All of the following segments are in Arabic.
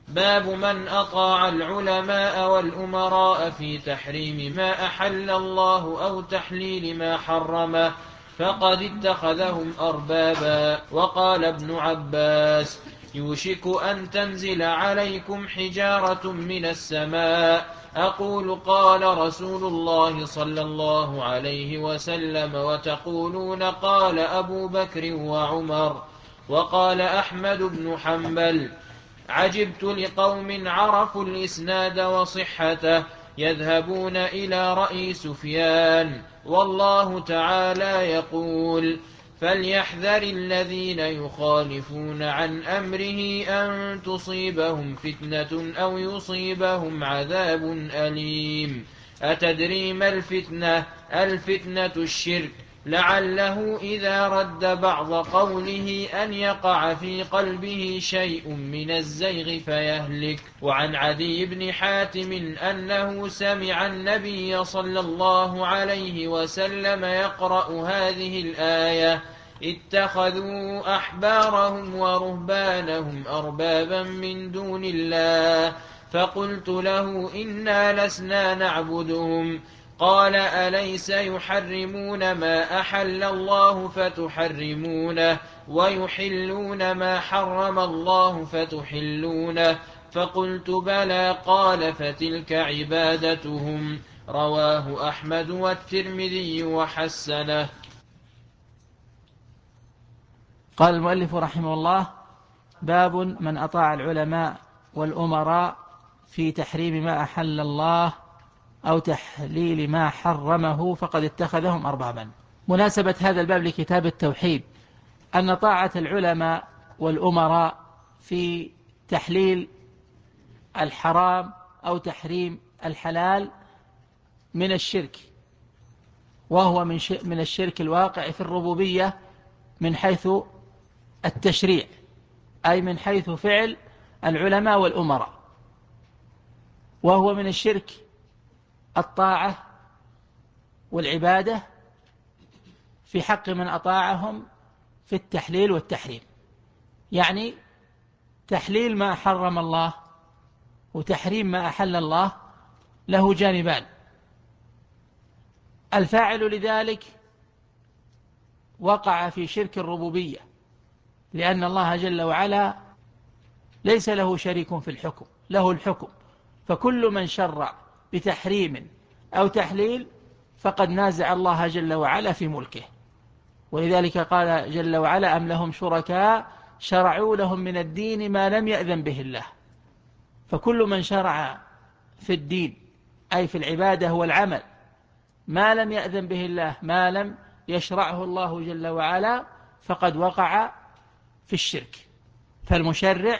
باب من أطاع العلماء والأمراء في تحريم ما أحل الله أو تحليل ما حرمه فقد اتخذهم أربابا. وقال ابن عباس: يوشك أن تنزل عليكم حجارة من السماء. أقول: قال رسول الله صلى الله عليه وسلم، وتقولون: قال أبو بكر وعمر. وقال أحمد بن حنبل: عجبت لقوم عرفوا الإسناد وصحته يذهبون إلى رأي سفيان، والله تعالى يقول: فليحذر الذين يخالفون عن أمره أن تصيبهم فتنة أو يصيبهم عذاب أليم. أتدري ما الفتنة؟ الفتنة الشرك، لعله إذا رد بعض قوله أن يقع في قلبه شيء من الزيغ فيهلك. وعن عدي بن حاتم أنه سمع النبي صلى الله عليه وسلم يقرأ هذه الآية: اتخذوا أحبارهم ورهبانهم أربابا من دون الله. فقلت له: إنا لسنا نعبدهم. قال: أليس يحرمون ما أحل الله فتحرمونه، ويحلون ما حرم الله فتحلونه؟ فقلت: بلى. قال: فتلك عبادتهم. رواه أحمد والترمذي وحسنه. قال المؤلف رحمه الله: باب من أطاع العلماء والأمراء في تحريم ما أحل الله أو تحليل ما حرمه فقد اتخذهم أربابا. مناسبة هذا الباب لكتاب التوحيد أن طاعة العلماء والأمراء في تحليل الحرام أو تحريم الحلال من الشرك، وهو من الشرك الواقع في الربوبية من حيث التشريع، أي من حيث فعل العلماء والأمراء، وهو من الشرك الطاعة والعبادة في حق من أطاعهم في التحليل والتحريم، يعني تحليل ما حرم الله وتحريم ما أحل الله له جانبان. الفاعل لذلك وقع في شرك الربوبية، لأن الله جل وعلا ليس له شريك في الحكم، له الحكم، فكل من شرع بتحريم أو تحليل فقد نازع الله جل وعلا في ملكه. ولذلك قال جل وعلا: أم لهم شركاء شرعوا لهم من الدين ما لم يأذن به الله. فكل من شرع في الدين أي في العبادة والعمل ما لم يأذن به الله، ما لم يشرعه الله جل وعلا، فقد وقع في الشرك. فالمشرع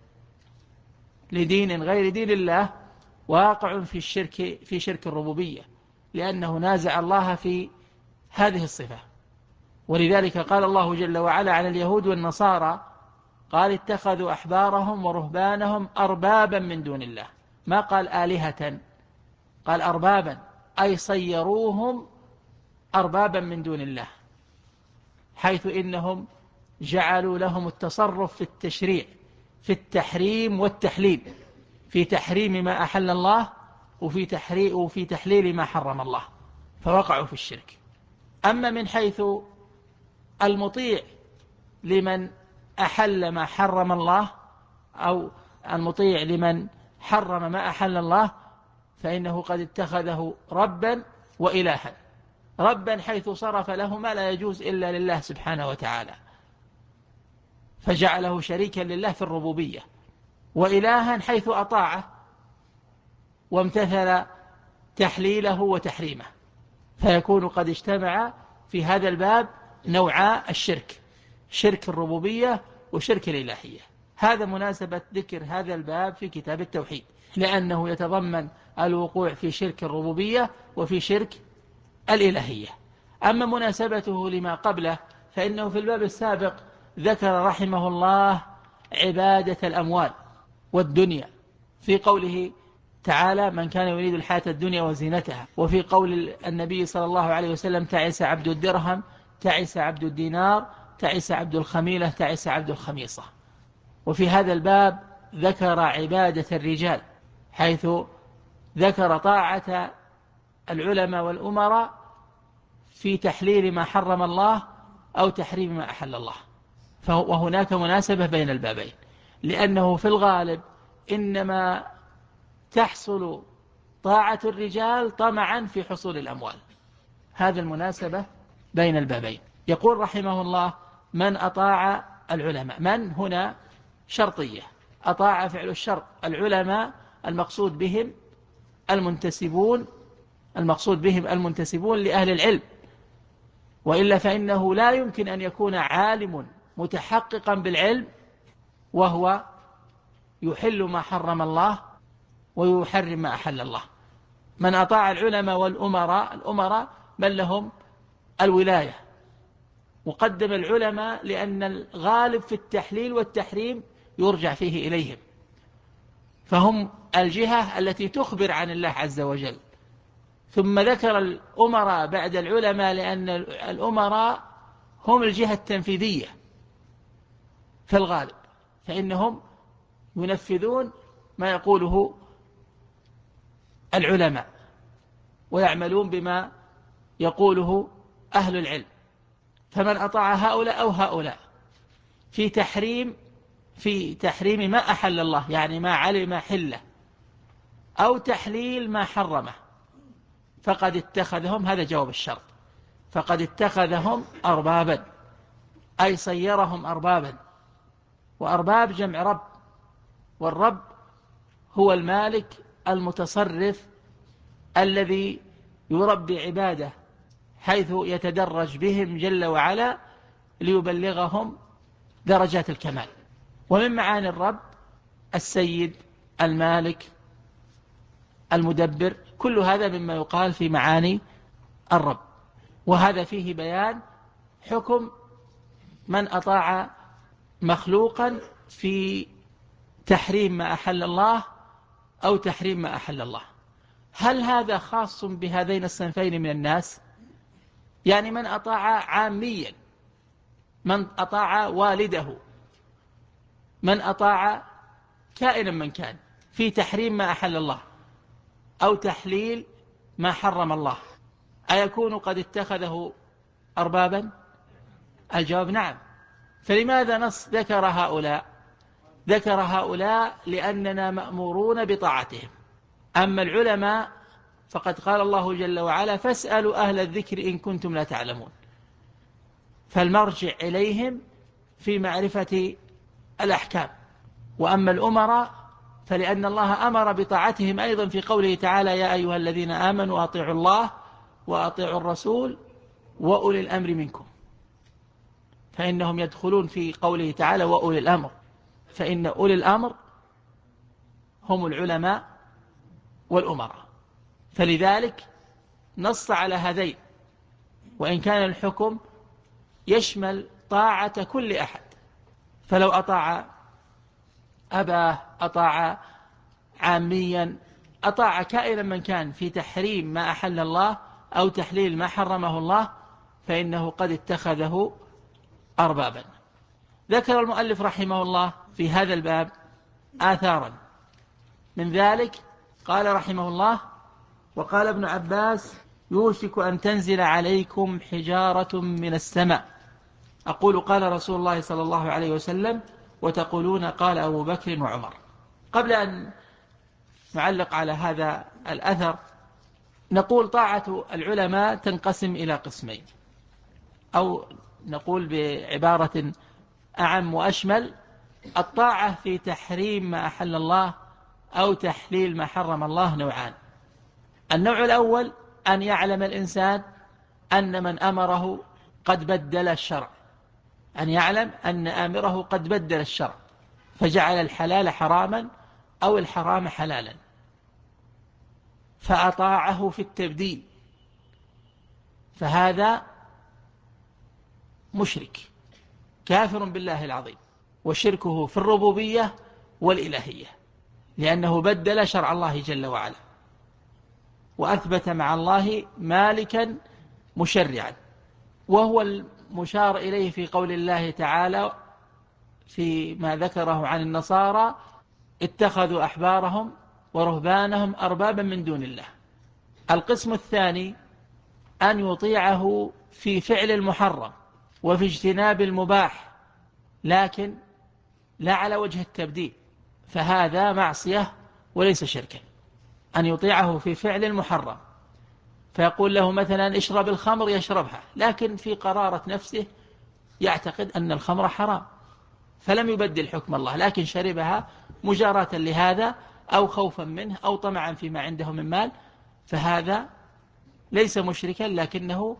لدين غير دين الله واقع في شرك الربوبية، لأنه نازع الله في هذه الصفة. ولذلك قال الله جل وعلا عن اليهود والنصارى: قال: اتخذوا أحبارهم ورهبانهم أربابا من دون الله. ما قال آلهة، قال أربابا، أي صيروهم أربابا من دون الله، حيث إنهم جعلوا لهم التصرف في التشريع، في التحريم والتحليل، في تحريم ما أحل الله وفي تحليل ما حرم الله، فوقعوا في الشرك. أما من حيث المطيع لمن أحل ما حرم الله أو المطيع لمن حرم ما أحل الله، فإنه قد اتخذه ربا وإلها. ربا حيث صرف له ما لا يجوز إلا لله سبحانه وتعالى، فجعله شريكا لله في الربوبية، وإلها حيث أطاعه وامتثل تحليله وتحريمه، فيكون قد اجتمع في هذا الباب نوعا الشرك: شرك الربوبية وشرك الإلهية. هذا مناسبة ذكر هذا الباب في كتاب التوحيد، لأنه يتضمن الوقوع في شرك الربوبية وفي شرك الإلهية. أما مناسبته لما قبله فإنه في الباب السابق ذكر رحمه الله عبادة الأموال والدنيا، في قوله تعالى: من كان يريد الحياة الدنيا وزينتها، وفي قول النبي صلى الله عليه وسلم: تعس عبد الدرهم، تعس عبد الدينار، تعس عبد الخميلة، تعس عبد الخميصة. وفي هذا الباب ذكر عبادة الرجال، حيث ذكر طاعة العلماء والأمراء في تحليل ما حرم الله أو تحريم ما أحل الله. وهناك مناسبة بين البابين، لأنه في الغالب إنما تحصل طاعة الرجال طمعا في حصول الأموال. هذا المناسبة بين البابين. يقول رحمه الله: من أطاع العلماء. من هنا شرطية، أطاع فعل الشرط. العلماء المقصود بهم المنتسبون لأهل العلم، وإلا فإنه لا يمكن أن يكون عالم متحققا بالعلم وهو يحل ما حرم الله ويحرم ما أحل الله. من أطاع العلماء والأمراء، الأمراء من لهم الولاية، مقدم العلماء لأن الغالب في التحليل والتحريم يرجع فيه إليهم، فهم الجهة التي تخبر عن الله عز وجل. ثم ذكر الأمراء بعد العلماء لأن الأمراء هم الجهة التنفيذية في الغالب، فإنهم ينفذون ما يقوله العلماء ويعملون بما يقوله أهل العلم. فمن أطاع هؤلاء أو هؤلاء في تحريم ما أحل الله، يعني ما علم حله، أو تحليل ما حرمه، فقد اتخذهم، هذا جواب الشرط، فقد اتخذهم أربابا، أي صيرهم أربابا. وأرباب جمع رب، والرب هو المالك المتصرف الذي يربي عباده، حيث يتدرج بهم جل وعلا ليبلغهم درجات الكمال. ومن معاني الرب السيد، المالك، المدبر، كل هذا مما يقال في معاني الرب. وهذا فيه بيان حكم من أطاع مخلوقا في تحريم ما أحل الله أو تحريم ما أحل الله. هل هذا خاص بهذين الصنفين من الناس؟ يعني من أطاع عاميا، من أطاع والده، من أطاع كائنا من كان في تحريم ما أحل الله أو تحليل ما حرم الله، أيكون قد اتخذه أربابا؟ الجواب نعم. فلماذا نص ذكر هؤلاء؟ ذكر هؤلاء لأننا مأمورون بطاعتهم. أما العلماء فقد قال الله جل وعلا: فاسألوا أهل الذكر إن كنتم لا تعلمون. فالمرجع إليهم في معرفة الأحكام. وأما الأمراء فلأن الله أمر بطاعتهم أيضا في قوله تعالى: يا أيها الذين آمنوا أطيعوا الله وأطيعوا الرسول وأولي الأمر منكم، فإنهم يدخلون في قوله تعالى وأولي الأمر، فإن أولي الأمر هم العلماء والأمراء. فلذلك نص على هذين، وإن كان الحكم يشمل طاعة كل أحد. فلو أطاع أباه، أطاع عاميا، أطاع كائنا من كان في تحريم ما أحل الله أو تحليل ما حرمه الله، فإنه قد اتخذه أربابا. ذكر المؤلف رحمه الله في هذا الباب آثارا، من ذلك قال رحمه الله: وقال ابن عباس: يوشك أن تنزل عليكم حجارة من السماء، أقول قال رسول الله صلى الله عليه وسلم، وتقولون قال أبو بكر وعمر. قبل أن نعلق على هذا الأثر نقول: طاعة العلماء تنقسم إلى قسمين، أو نقول بعبارة أعم وأشمل: الطاعة في تحريم ما أحل الله أو تحليل ما حرم الله نوعان. النوع الأول أن يعلم الإنسان أن من أمره قد بدل الشرع، أن يعلم أن آمره قد بدل الشرع فجعل الحلال حراما أو الحرام حلالا، فأطاعه في التبديل، فهذا مشرك كافر بالله العظيم، وشركه في الربوبية والإلهية، لأنه بدل شرع الله جل وعلا وأثبت مع الله مالكا مشرعا. وهو المشار إليه في قول الله تعالى فيما ذكره عن النصارى: اتخذوا أحبارهم ورهبانهم أربابا من دون الله. القسم الثاني أن يطيعه في فعل المحرم وفي اجتناب المباح، لكن لا على وجه التبديل، فهذا معصية وليس شركا. أن يطيعه في فعل المحرم، فيقول له مثلا اشرب الخمر، يشربها، لكن في قرارة نفسه يعتقد أن الخمر حرام، فلم يبدل حكم الله، لكن شربها مجاراة لهذا أو خوفا منه أو طمعا فيما عنده من مال، فهذا ليس مشركا لكنه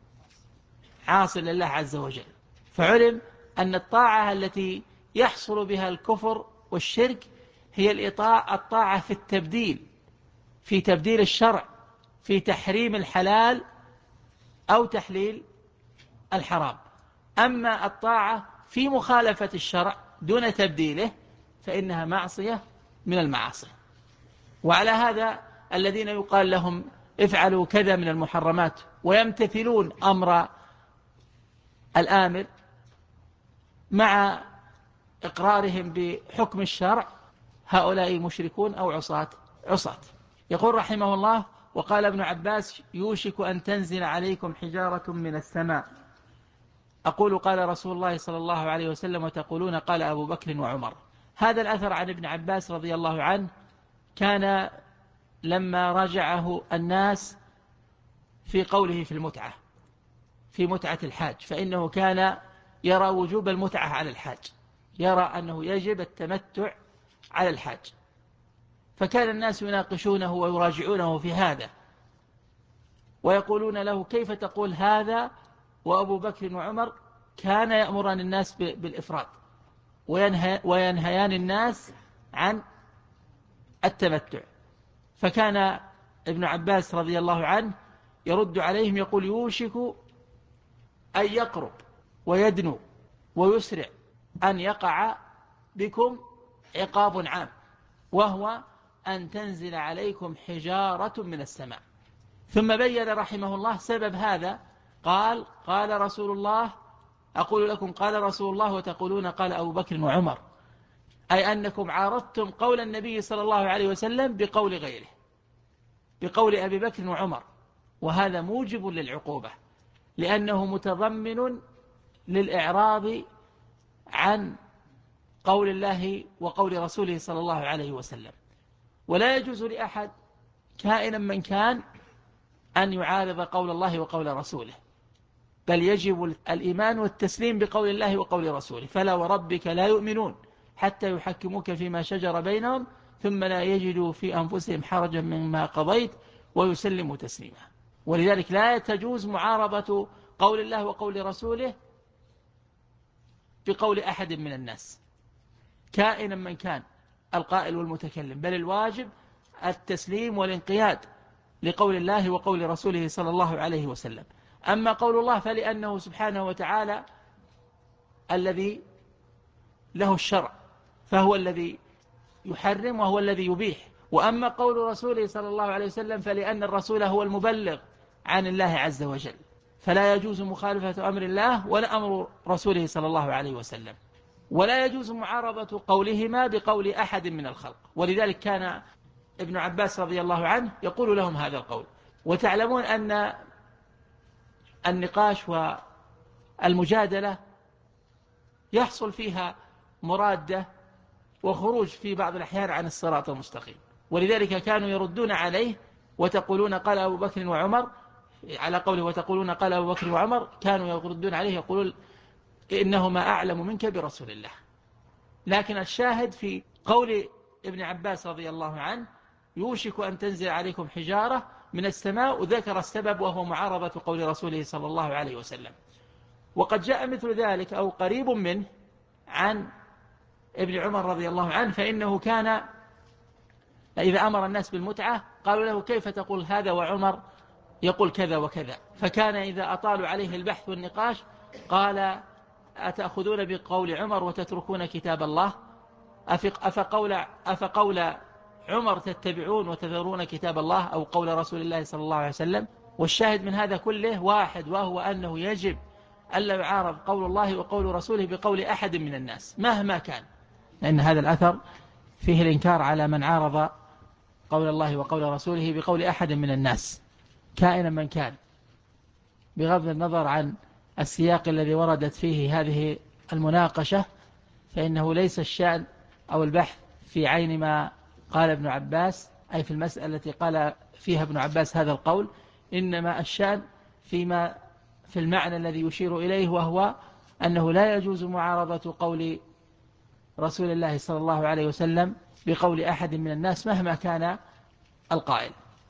عاص لله عز وجل. فعلم أن الطاعة التي يحصل بها الكفر والشرك هي الطاعة في التبديل، في تبديل الشرع، في تحريم الحلال أو تحليل الحرام. أما الطاعة في مخالفة الشرع دون تبديله فإنها معصية من المعاصي. وعلى هذا الذين يقال لهم افعلوا كذا من المحرمات ويمتثلون أمر الآمر مع إقرارهم بحكم الشرع، هؤلاء مشركون أو عصاة. يقول رحمه الله: وقال ابن عباس: يوشك أن تنزل عليكم حجارة من السماء. أقول قال رسول الله صلى الله عليه وسلم، وتقولون قال أبو بكر وعمر. هذا الأثر عن ابن عباس رضي الله عنه كان لما رجعه الناس في قوله في المتعة، في متعة الحاج، فإنه كان يرى وجوب المتعة على الحاج، يرى أنه يجب التمتع على الحاج، فكان الناس يناقشونه ويراجعونه في هذا، ويقولون له: كيف تقول هذا وأبو بكر وعمر كان يأمران الناس بالإفراد وينهيان الناس عن التمتع؟ فكان ابن عباس رضي الله عنه يرد عليهم يقول: يوشك أن يقرب ويدنو ويسرع أن يقع بكم عقاب عام، وهو أن تنزل عليكم حجارة من السماء. ثم بين رحمه الله سبب هذا، قال رسول الله: أقول لكم قال رسول الله وتقولون قال أبو بكر وعمر، أي أنكم عارضتم قول النبي صلى الله عليه وسلم بقول غيره، بقول أبي بكر وعمر، وهذا موجب للعقوبة، لأنه متضمن للإعراض عن قول الله وقول رسوله صلى الله عليه وسلم. ولا يجوز لأحد كائنا من كان أن يعارض قول الله وقول رسوله، بل يجب الإيمان والتسليم بقول الله وقول رسوله. فلا وربك لا يؤمنون حتى يحكموك فيما شجر بينهم ثم لا يجدوا في أنفسهم حرجا مما قضيت ويسلموا تسليما. ولذلك لا تجوز معارضة قول الله وقول رسوله بقول أحد من الناس كائنا من كان القائل والمتكلم، بل الواجب التسليم والانقياد لقول الله وقول رسوله صلى الله عليه وسلم. أما قول الله فلأنه سبحانه وتعالى الذي له الشرع، فهو الذي يحرم وهو الذي يبيح. وأما قول رسوله صلى الله عليه وسلم فلأن الرسول هو المبلغ عن الله عز وجل، فلا يجوز مخالفة أمر الله ولا أمر رسوله صلى الله عليه وسلم، ولا يجوز معارضة قولهما بقول أحد من الخلق. ولذلك كان ابن عباس رضي الله عنه يقول لهم هذا القول. وتعلمون أن النقاش والمجادلة يحصل فيها مرادة وخروج في بعض الأحيان عن الصراط المستقيم، ولذلك كانوا يردون عليه وتقولون قال أبو بكر وعمر، على قوله وتقولون قال أبو بكر وعمر، كانوا يردون عليه يقولون إنهما أعلم منك برسول الله. لكن الشاهد في قول ابن عباس رضي الله عنه: يوشك أن تنزل عليكم حجارة من السماء، وذكر السبب وهو معارضة قول رسوله صلى الله عليه وسلم. وقد جاء مثل ذلك أو قريب منه عن ابن عمر رضي الله عنه، فإنه كان إذا أمر الناس بالمتعة قالوا له: كيف تقول هذا وعمر يقول كذا وكذا؟ فكان إذا أطالوا عليه البحث والنقاش قال: أتأخذون بقول عمر وتتركون كتاب الله؟ أفقول عمر تتبعون وتذرون كتاب الله أو قول رسول الله صلى الله عليه وسلم؟ والشاهد من هذا كله واحد، وهو أنه يجب ألا يعارض قول الله وقول رسوله بقول أحد من الناس مهما كان، لأن هذا الأثر فيه الإنكار على من عارض قول الله وقول رسوله بقول أحد من الناس كائنا من كان، بغض النظر عن السياق الذي وردت فيه هذه المناقشة، فإنه ليس الشأن أو البحث في عين ما قال ابن عباس، أي في المسألة التي قال فيها ابن عباس هذا القول، إنما الشأن في المعنى الذي يشير إليه، وهو أنه لا يجوز معارضة قول رسول الله صلى الله عليه وسلم بقول أحد من الناس مهما كان القائل.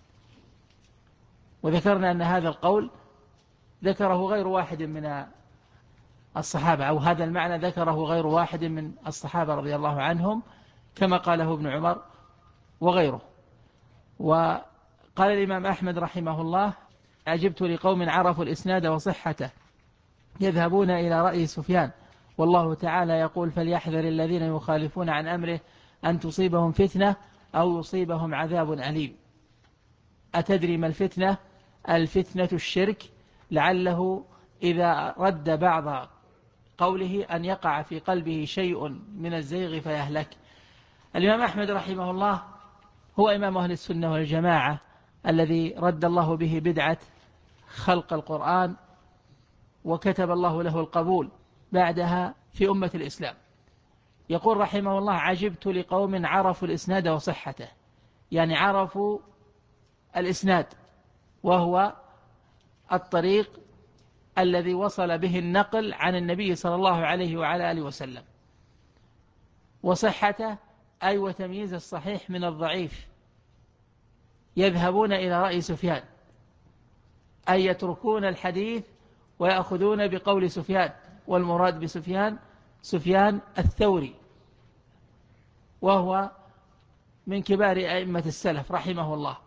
وذكرنا أن هذا القول ذكره غير واحد من الصحابة، أو هذا المعنى ذكره غير واحد من الصحابة رضي الله عنهم، كما قاله ابن عمر وغيره. وقال الإمام أحمد رحمه الله: عجبت لقوم عرفوا الإسناد وصحته يذهبون إلى رأي سفيان، والله تعالى يقول: فليحذر الذين يخالفون عن أمره أن تصيبهم فتنة أو يصيبهم عذاب أليم. أتدري ما الفتنة؟ الفتنة الشرك، لعله إذا رد بعض قوله أن يقع في قلبه شيء من الزيغ فيهلك. الإمام أحمد رحمه الله هو إمام أهل السنة والجماعة الذي رد الله به بدعة خلق القرآن، وكتب الله له القبول بعدها في أمة الإسلام. يقول رحمه الله: عجبت لقوم عرفوا الإسناد وصحته، يعني عرفوا الإسناد، وهو الطريق الذي وصل به النقل عن النبي صلى الله عليه وعلى آله وسلم، وصحته أي وتمييز الصحيح من الضعيف. يذهبون إلى رأي سفيان، أي يتركون الحديث ويأخذون بقول سفيان، والمراد بسفيان سفيان الثوري، وهو من كبار أئمة السلف رحمه الله.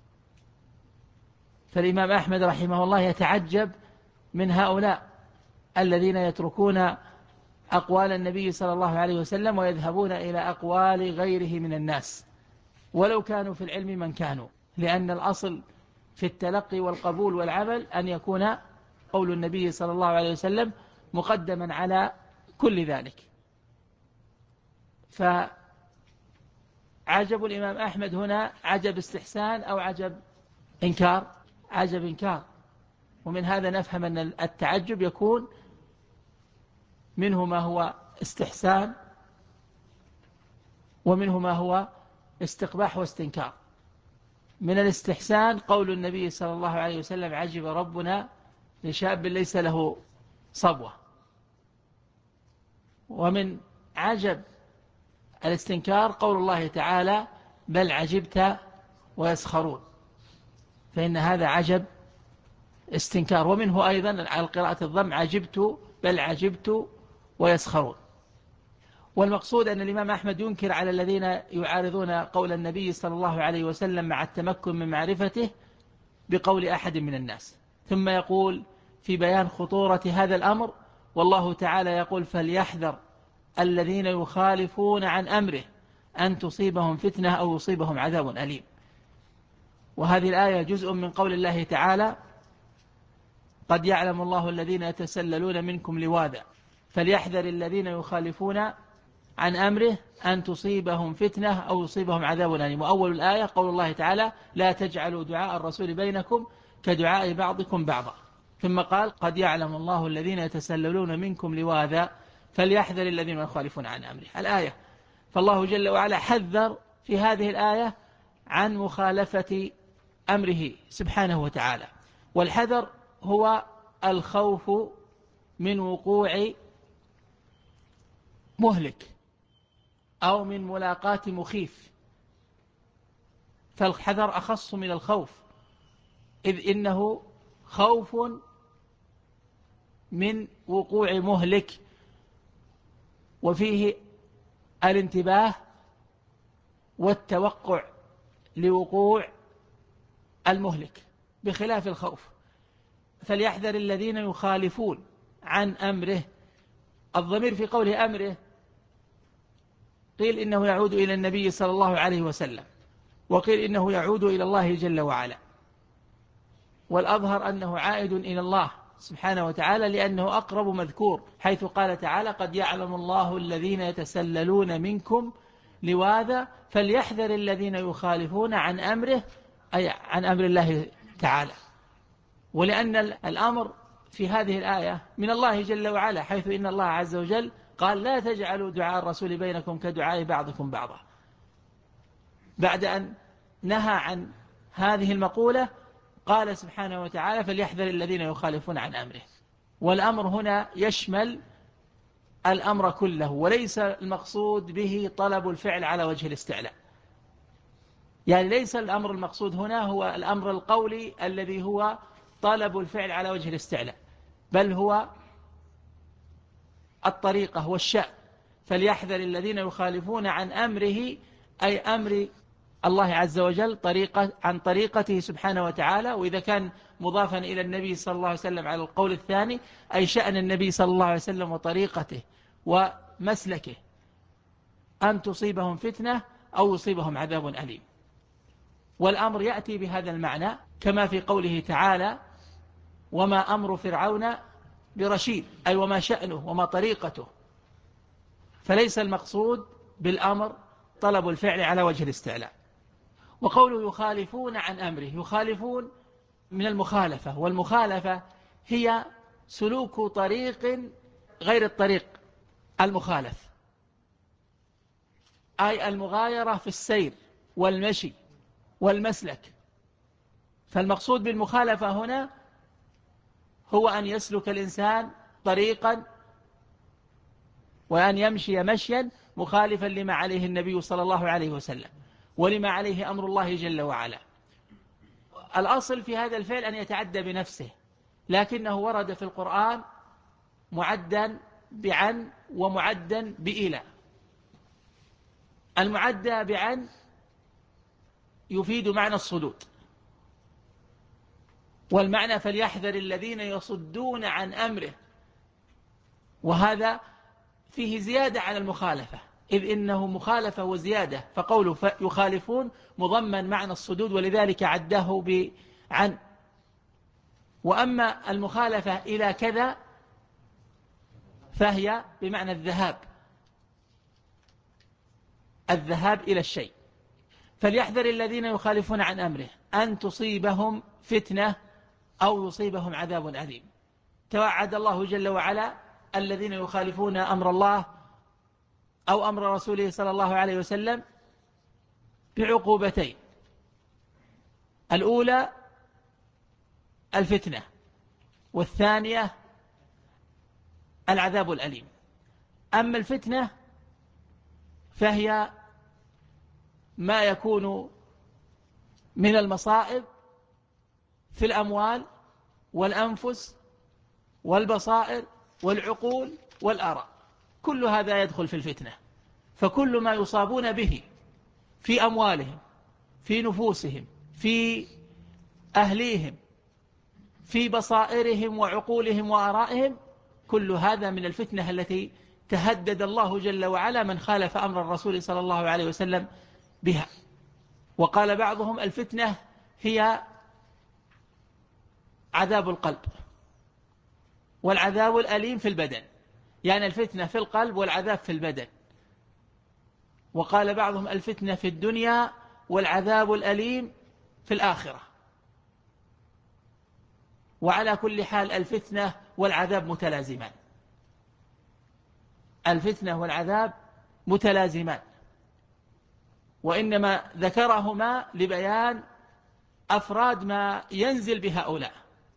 فالإمام أحمد رحمه الله يتعجب من هؤلاء الذين يتركون أقوال النبي صلى الله عليه وسلم ويذهبون إلى أقوال غيره من الناس، ولو كانوا في العلم من كانوا، لأن الأصل في التلقي والقبول والعمل أن يكون قول النبي صلى الله عليه وسلم مقدما على كل ذلك. فعجب الإمام أحمد هنا عجب استحسان أو عجب إنكار؟ عجب إنكار. ومن هذا نفهم أن التعجب يكون منه ما هو استحسان، ومنه ما هو استقباح واستنكار. من الاستحسان قول النبي صلى الله عليه وسلم: عجب ربنا لشاب ليس له صبوة. ومن عجب الاستنكار قول الله تعالى: بل عجبت ويسخرون، فإن هذا عجب استنكار. ومنه أيضا على قراءة الضم: عجبت بل عجبت ويسخرون. والمقصود أن الإمام أحمد ينكر على الذين يعارضون قول النبي صلى الله عليه وسلم مع التمكن من معرفته بقول أحد من الناس، ثم يقول في بيان خطورة هذا الأمر: والله تعالى يقول: فليحذر الذين يخالفون عن أمره أن تصيبهم فتنة أو يصيبهم عذاب أليم. وهذه الآية جزء من قول الله تعالى: قد يعلم الله الذين يتسللون منكم لواذا فليحذر الذين يخالفون عن أمره أن تصيبهم فتنة أو يصيبهم عذاب أليم. وأول الآية قول الله تعالى: لا تجعلوا دعاء الرسول بينكم كدعاء بعضكم بعضا. ثم قال: قد يعلم الله الذين يتسللون منكم لواذا فليحذر الذين يخالفون عن أمره. الآية. فالله جل وعلا حذر في هذه الآية عن مخالفة أمره سبحانه وتعالى. والحذر هو الخوف من وقوع مهلك أو من ملاقاة مخيف، فالحذر أخص من الخوف، إذ إنه خوف من وقوع مهلك، وفيه الانتباه والتوقع لوقوع المهلك بخلاف الخوف. فليحذر الذين يخالفون عن أمره. الضمير في قوله أمره قيل إنه يعود إلى النبي صلى الله عليه وسلم، وقيل إنه يعود إلى الله جل وعلا، والأظهر أنه عائد إلى الله سبحانه وتعالى، لأنه أقرب مذكور، حيث قال تعالى: قد يعلم الله الذين يتسللون منكم لواذا فليحذر الذين يخالفون عن أمره، أي عن أمر الله تعالى. ولأن الأمر في هذه الآية من الله جل وعلا، حيث إن الله عز وجل قال لا تجعلوا دعاء الرسول بينكم كدعاء بعضكم بعضا، بعد أن نهى عن هذه المقولة قال سبحانه وتعالى فليحذر الذين يخالفون عن أمره. والأمر هنا يشمل الأمر كله، وليس المقصود به طلب الفعل على وجه الاستعلاء. يعني ليس الأمر المقصود هنا هو الأمر القولي الذي هو طلب الفعل على وجه الاستعلاء، بل هو الطريقة والشأن. فليحذر الذين يخالفون عن أمره، أي أمر الله عز وجل، عن طريقته سبحانه وتعالى. وإذا كان مضافا إلى النبي صلى الله عليه وسلم على القول الثاني، أي شأن النبي صلى الله عليه وسلم وطريقته ومسلكه، أن تصيبهم فتنة أو يصيبهم عذاب أليم. والأمر يأتي بهذا المعنى كما في قوله تعالى وما أمر فرعون برشيد، أي وما شأنه وما طريقته. فليس المقصود بالأمر طلب الفعل على وجه الاستعلاء. وقوله يخالفون عن أمره، يخالفون من المخالفة، والمخالفة هي سلوك طريق غير الطريق المخالف، أي المغايرة في السير والمشي والمسلك. فالمقصود بالمخالفة هنا هو أن يسلك الإنسان طريقا وأن يمشي مشيا مخالفا لما عليه النبي صلى الله عليه وسلم ولما عليه أمر الله جل وعلا. الأصل في هذا الفعل أن يتعدى بنفسه، لكنه ورد في القرآن معدا بعن ومعدا بإلى. المعدى بعن يفيد معنى الصدود، والمعنى فليحذر الذين يصدون عن أمره، وهذا فيه زيادة على المخالفة، إذ إنه مخالفة وزيادة. فقوله يخالفون مضمن معنى الصدود، ولذلك عده بعن. وأما المخالفة إلى كذا فهي بمعنى الذهاب إلى الشيء. فليحذر الذين يخالفون عن أمره أن تصيبهم فتنة أو يصيبهم عذاب أليم. توعد الله جل وعلا الذين يخالفون أمر الله أو أمر رسوله صلى الله عليه وسلم بعقوبتين: الأولى الفتنة، والثانية العذاب الأليم. أما الفتنة فهي ما يكون من المصائب في الأموال والأنفس والبصائر والعقول والآراء، كل هذا يدخل في الفتنة. فكل ما يصابون به في أموالهم، في نفوسهم، في أهليهم، في بصائرهم وعقولهم وآرائهم، كل هذا من الفتنة التي تهدد الله جل وعلا من خالف أمر الرسول صلى الله عليه وسلم بها. وقال بعضهم الفتنة هي عذاب القلب والعذاب الأليم في البدن، يعني الفتنة في القلب والعذاب في البدن. وقال بعضهم الفتنة في الدنيا والعذاب الأليم في الآخرة. وعلى كل حال الفتنة والعذاب متلازمان، الفتنة والعذاب متلازمان، وإنما ذكرهما لبيان أفراد ما ينزل بهؤلاء،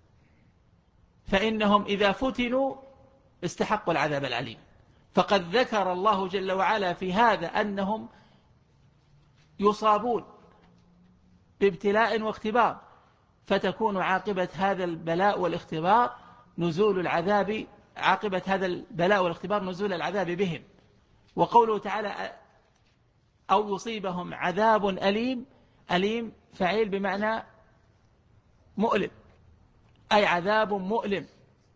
فإنهم إذا فتنوا استحقوا العذاب العليم. فقد ذكر الله جل وعلا في هذا أنهم يصابون بابتلاء واختبار، فتكون عاقبة هذا البلاء والاختبار نزول العذاب، عاقبة هذا البلاء والاختبار نزول العذاب بهم. وقوله تعالى أو يصيبهم عذاب أليم، أليم فعيل بمعنى مؤلم، أي عذاب مؤلم.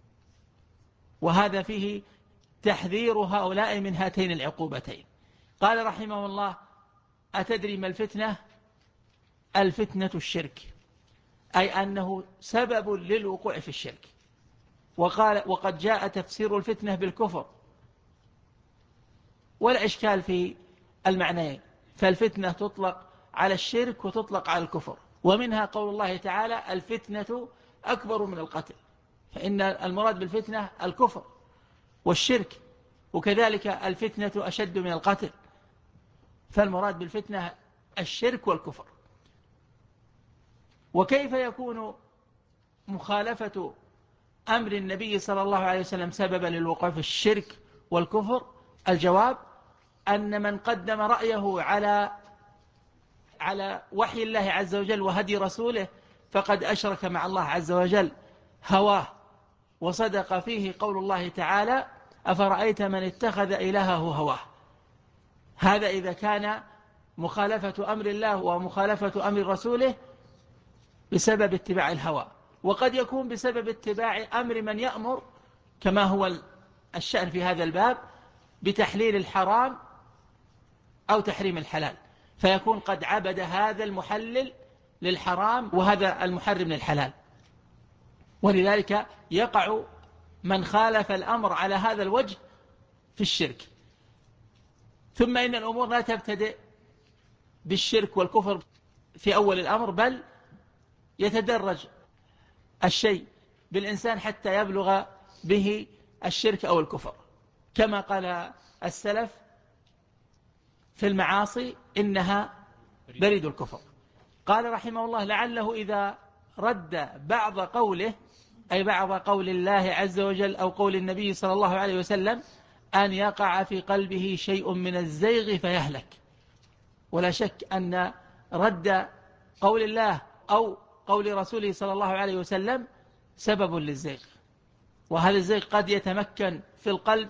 وهذا فيه تحذير هؤلاء من هاتين العقوبتين. قال رحمه الله أتدري ما الفتنة؟ الفتنة الشرك، أي أنه سبب للوقوع في الشرك. وقال وقد جاء تفسير الفتنة بالكفر، ولا إشكال في المعنيين، فالفتنة تطلق على الشرك وتطلق على الكفر. ومنها قول الله تعالى الفتنة أكبر من القتل، فإن المراد بالفتنة الكفر والشرك، وكذلك الفتنة أشد من القتل، فالمراد بالفتنة الشرك والكفر. وكيف يكون مخالفة أمر النبي صلى الله عليه وسلم سببا للوقوع في الشرك والكفر؟ الجواب أن من قدم رأيه على وحي الله عز وجل وهدي رسوله فقد أشرك مع الله عز وجل هواه، وصدق فيه قول الله تعالى أفرأيت من اتخذ إلهه هواه. هذا إذا كان مخالفة أمر الله ومخالفة أمر رسوله بسبب اتباع الهوى، وقد يكون بسبب اتباع أمر من يأمر كما هو الشأن في هذا الباب بتحليل الحرام أو تحريم الحلال، فيكون قد عبد هذا المحلل للحرام وهذا المحرم للحلال. ولذلك يقع من خالف الأمر على هذا الوجه في الشرك. ثم إن الأمور لا تبتدئ بالشرك والكفر في أول الأمر، بل يتدرج الشيء بالإنسان حتى يبلغ به الشرك أو الكفر، كما قال السلف في المعاصي إنها بريد الكفر. قال رحمه الله لعله إذا رد بعض قوله، أي بعض قول الله عز وجل أو قول النبي صلى الله عليه وسلم، أن يقع في قلبه شيء من الزيغ فيهلك. ولا شك أن رد قول الله أو قول رسوله صلى الله عليه وسلم سبب للزيغ، وهذا الزيغ قد يتمكن في القلب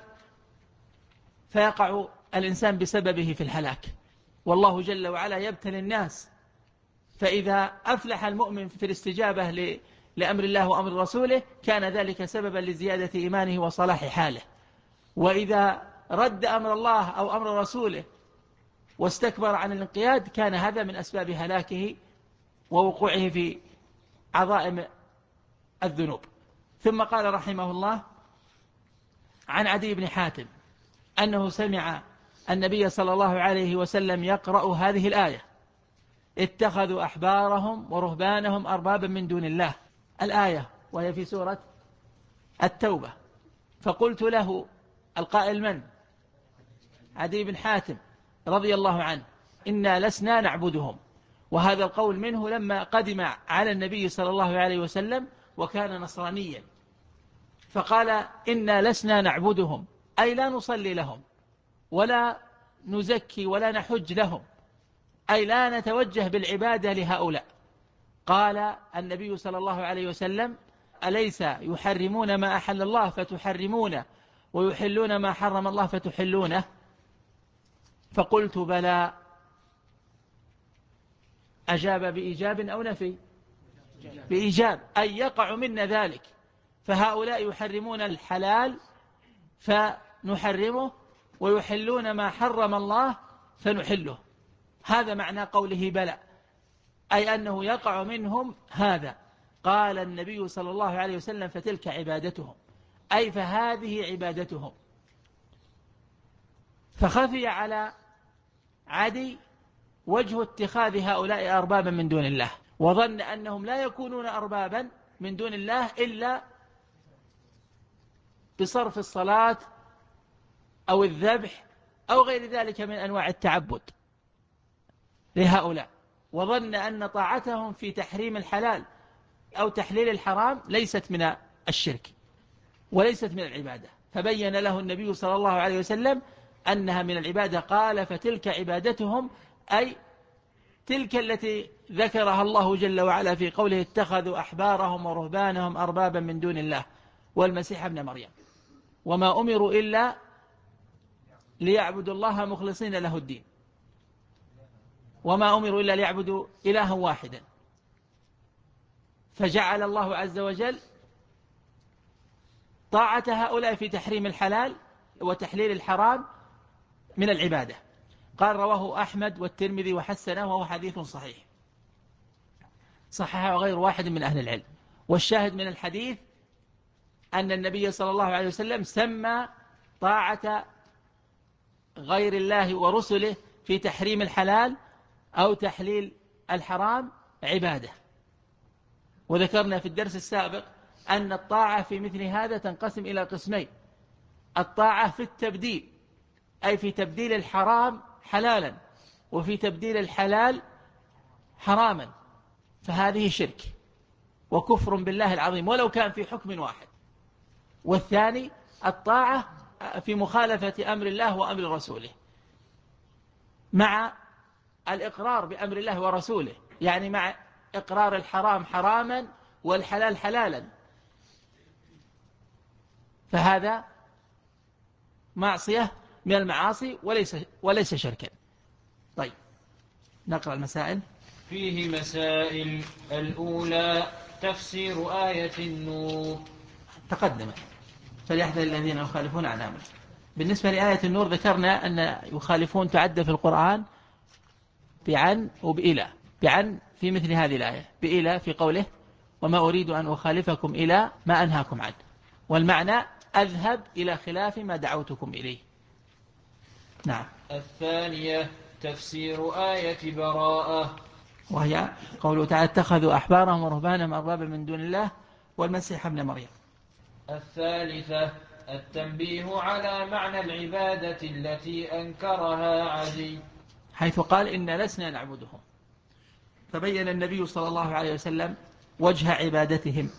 فيقع الإنسان بسببه في الهلاك. والله جل وعلا يبتلي الناس، فإذا أفلح المؤمن في الاستجابة لأمر الله وأمر رسوله كان ذلك سببا لزيادة إيمانه وصلاح حاله، وإذا رد أمر الله أو أمر رسوله واستكبر عن الانقياد كان هذا من أسباب هلاكه ووقوعه في عظائم الذنوب. ثم قال رحمه الله عن عدي بن حاتم أنه سمع النبي صلى الله عليه وسلم يقرأ هذه الآية اتخذوا أحبارهم ورهبانهم أربابا من دون الله، الآية وهي في سورة التوبة. فقلت له القائل من؟ عدي بن حاتم رضي الله عنه، إنا لسنا نعبدهم. وهذا القول منه لما قدم على النبي صلى الله عليه وسلم وكان نصرانيا، فقال إنا لسنا نعبدهم، أي لا نصلي لهم ولا نزكي ولا نحج لهم، أي لا نتوجه بالعبادة لهؤلاء. قال النبي صلى الله عليه وسلم أليس يحرمون ما أحل الله فتحرمونه ويحلون ما حرم الله فتحلونه؟ فقلت بلى. أجاب بإيجاب أو نفي؟ بإيجاب، أي يقع منا ذلك، فهؤلاء يحرمون الحلال فنحرمه ويحلون ما حرم الله فنحله. هذا معنى قوله بلى، أي أنه يقع منهم هذا. قال النبي صلى الله عليه وسلم فتلك عبادتهم، أي فهذه عبادتهم. فخفي على عدي وجه اتخاذ هؤلاء أربابا من دون الله، وظن أنهم لا يكونون أربابا من دون الله إلا بصرف الصلاة أو الذبح أو غير ذلك من أنواع التعبد لهؤلاء، وظن أن طاعتهم في تحريم الحلال أو تحليل الحرام ليست من الشرك وليست من العبادة. فبين له النبي صلى الله عليه وسلم أنها من العبادة. قال فتلك عبادتهم، أي تلك التي ذكرها الله جل وعلا في قوله اتخذوا أحبارهم ورهبانهم أربابا من دون الله والمسيح ابن مريم وما أمروا إلا ليعبدوا الله مخلصين له الدين، وما أمروا إلا ليعبدوا إلها واحدا. فجعل الله عز وجل طاعة هؤلاء في تحريم الحلال وتحليل الحرام من العبادة. قال رواه أحمد والترمذي وحسنه وهو حديث صحيح، صححه غير واحد من أهل العلم. والشاهد من الحديث أن النبي صلى الله عليه وسلم سمى طاعة غير الله ورسله في تحريم الحلال أو تحليل الحرام عبادة. وذكرنا في الدرس السابق أن الطاعة في مثل هذا تنقسم إلى قسمين: الطاعة في التبديل، أي في تبديل الحرام حلالا، وفي تبديل الحلال حراما، فهذه شرك وكفر بالله العظيم ولو كان في حكم واحد. والثاني الطاعة في مخالفة أمر الله وأمر رسوله مع الإقرار بأمر الله ورسوله، يعني مع إقرار الحرام حراما والحلال حلالا، فهذا معصية من المعاصي وليس شركا. طيب نقرأ المسائل. فيه مسائل. الأولى تفسير آية النور. تقدم فليحذر الذين يخالفون عن أمره. بالنسبة لآية النور ذكرنا أن يخالفون تعدى في القرآن بعن وبإلى. بعن في مثل هذه الآية، بإلى في قوله وما أريد أن أخالفكم إلى ما أنهاكم عنه، والمعنى أذهب إلى خلاف ما دعوتكم إليه. نعم. الثانية تفسير آية براءة، وهي قوله تعالى اتخذوا أحبارهم ورهبانهم أربابا من دون الله والمسيح ابن مريم. الثالثة التنبيه على معنى العبادة التي أنكرها عدي، حيث قال إن لسنا نعبدهم، فبين النبي صلى الله عليه وسلم وجه عبادتهم.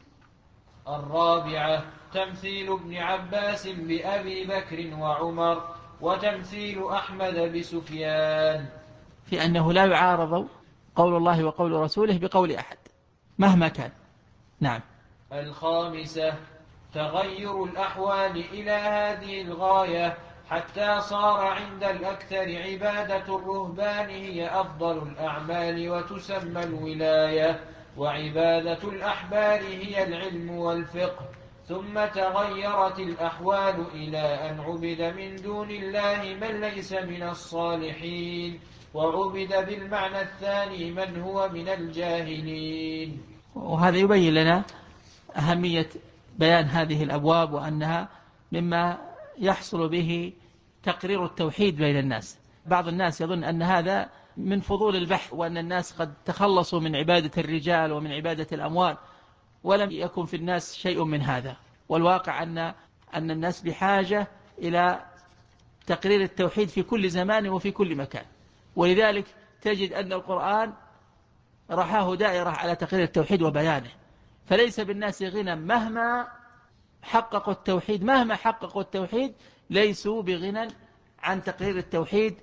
الرابعة تمثيل ابن عباس بأبي بكر وعمر، وتمثيل أحمد بسفيان، في أنه لا يعارض قول الله وقول رسوله بقول أحد مهما كان. نعم. الخامسة تغير الأحوال إلى هذه الغاية حتى صار عند الأكثر عبادة الرهبان هي أفضل الأعمال وتسمى الولاية، وعبادة الأحبار هي العلم والفقه. ثم تغيرت الأحوال إلى أن عبد من دون الله من ليس من الصالحين، وعبد بالمعنى الثاني من هو من الجاهلين. وهذا يبين لنا أهمية بيان هذه الأبواب، وأنها مما يحصل به تقرير التوحيد بين الناس. بعض الناس يظن أن هذا من فضول البحث، وأن الناس قد تخلصوا من عبادة الرجال ومن عبادة الأموال، ولم يكن في الناس شيء من هذا. والواقع أن الناس بحاجة إلى تقرير التوحيد في كل زمان وفي كل مكان، ولذلك تجد أن القرآن رحاه دائرة على تقرير التوحيد وبيانه. فليس بالناس غنى مهما حققوا التوحيد ليسوا بغنى عن تقرير التوحيد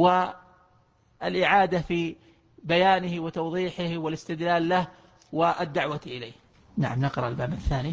والإعادة في بيانه وتوضيحه والاستدلال له والدعوة إليه. نعم. نقرأ الباب الثاني.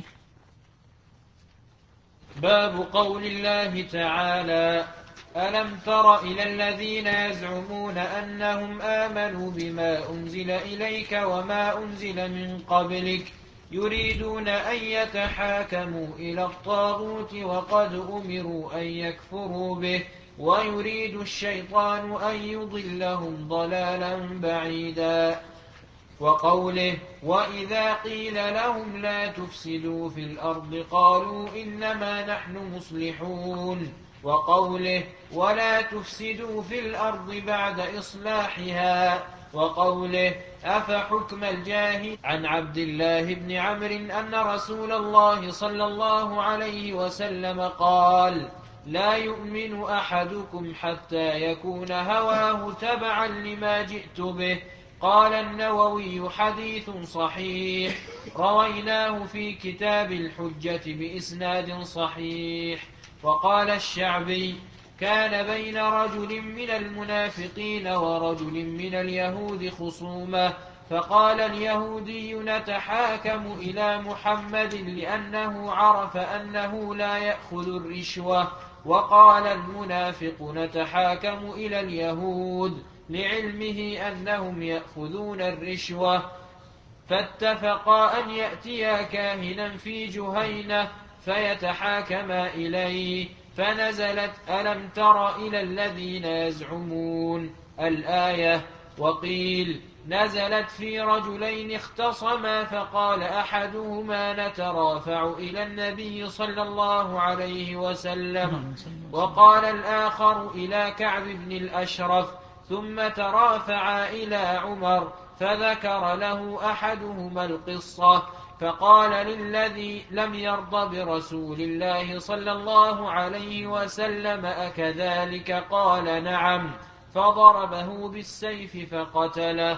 باب قول الله تعالى ألم تر إلى الذين يزعمون أنهم آمنوا بما أنزل إليك وما أنزل من قبلك يريدون أن يتحاكموا إلى الطاغوت وقد أمروا أن يكفروا به ويريد الشيطان أن يضلهم ضلالا بعيدا. وقوله وإذا قيل لهم لا تفسدوا في الأرض قالوا إنما نحن مصلحون. وقوله ولا تفسدوا في الأرض بعد إصلاحها. وقوله أفحكم الجاهل. عن عبد الله بن عمرو أن رسول الله صلى الله عليه وسلم قال لا يؤمن أحدكم حتى يكون هواه تبعا لما جئت به. قال النووي حديث صحيح رويناه في كتاب الحجة بإسناد صحيح. وقال الشعبي كان بين رجل من المنافقين ورجل من اليهود خصومة، فقال اليهودي نتحاكم إلى محمد لأنه عرف أنه لا يأخذ الرشوة، وقال المنافق نتحاكم إلى اليهود لعلمه أنهم يأخذون الرشوة. فاتفقا أن يأتيا كاهنا في جهينة فيتحاكما إليه، فنزلت ألم تر إلى الذين يزعمون الآية. وقيل نزلت في رجلين اختصما فقال أحدهما نترافع إلى النبي صلى الله عليه وسلم، وقال الآخر إلى كعب بن الأشرف، ثم ترافعا إلى عمر فذكر له أحدهما القصة فقال للذي لم يرض برسول الله صلى الله عليه وسلم أكذلك؟ قال نعم، فضربه بالسيف فقتله.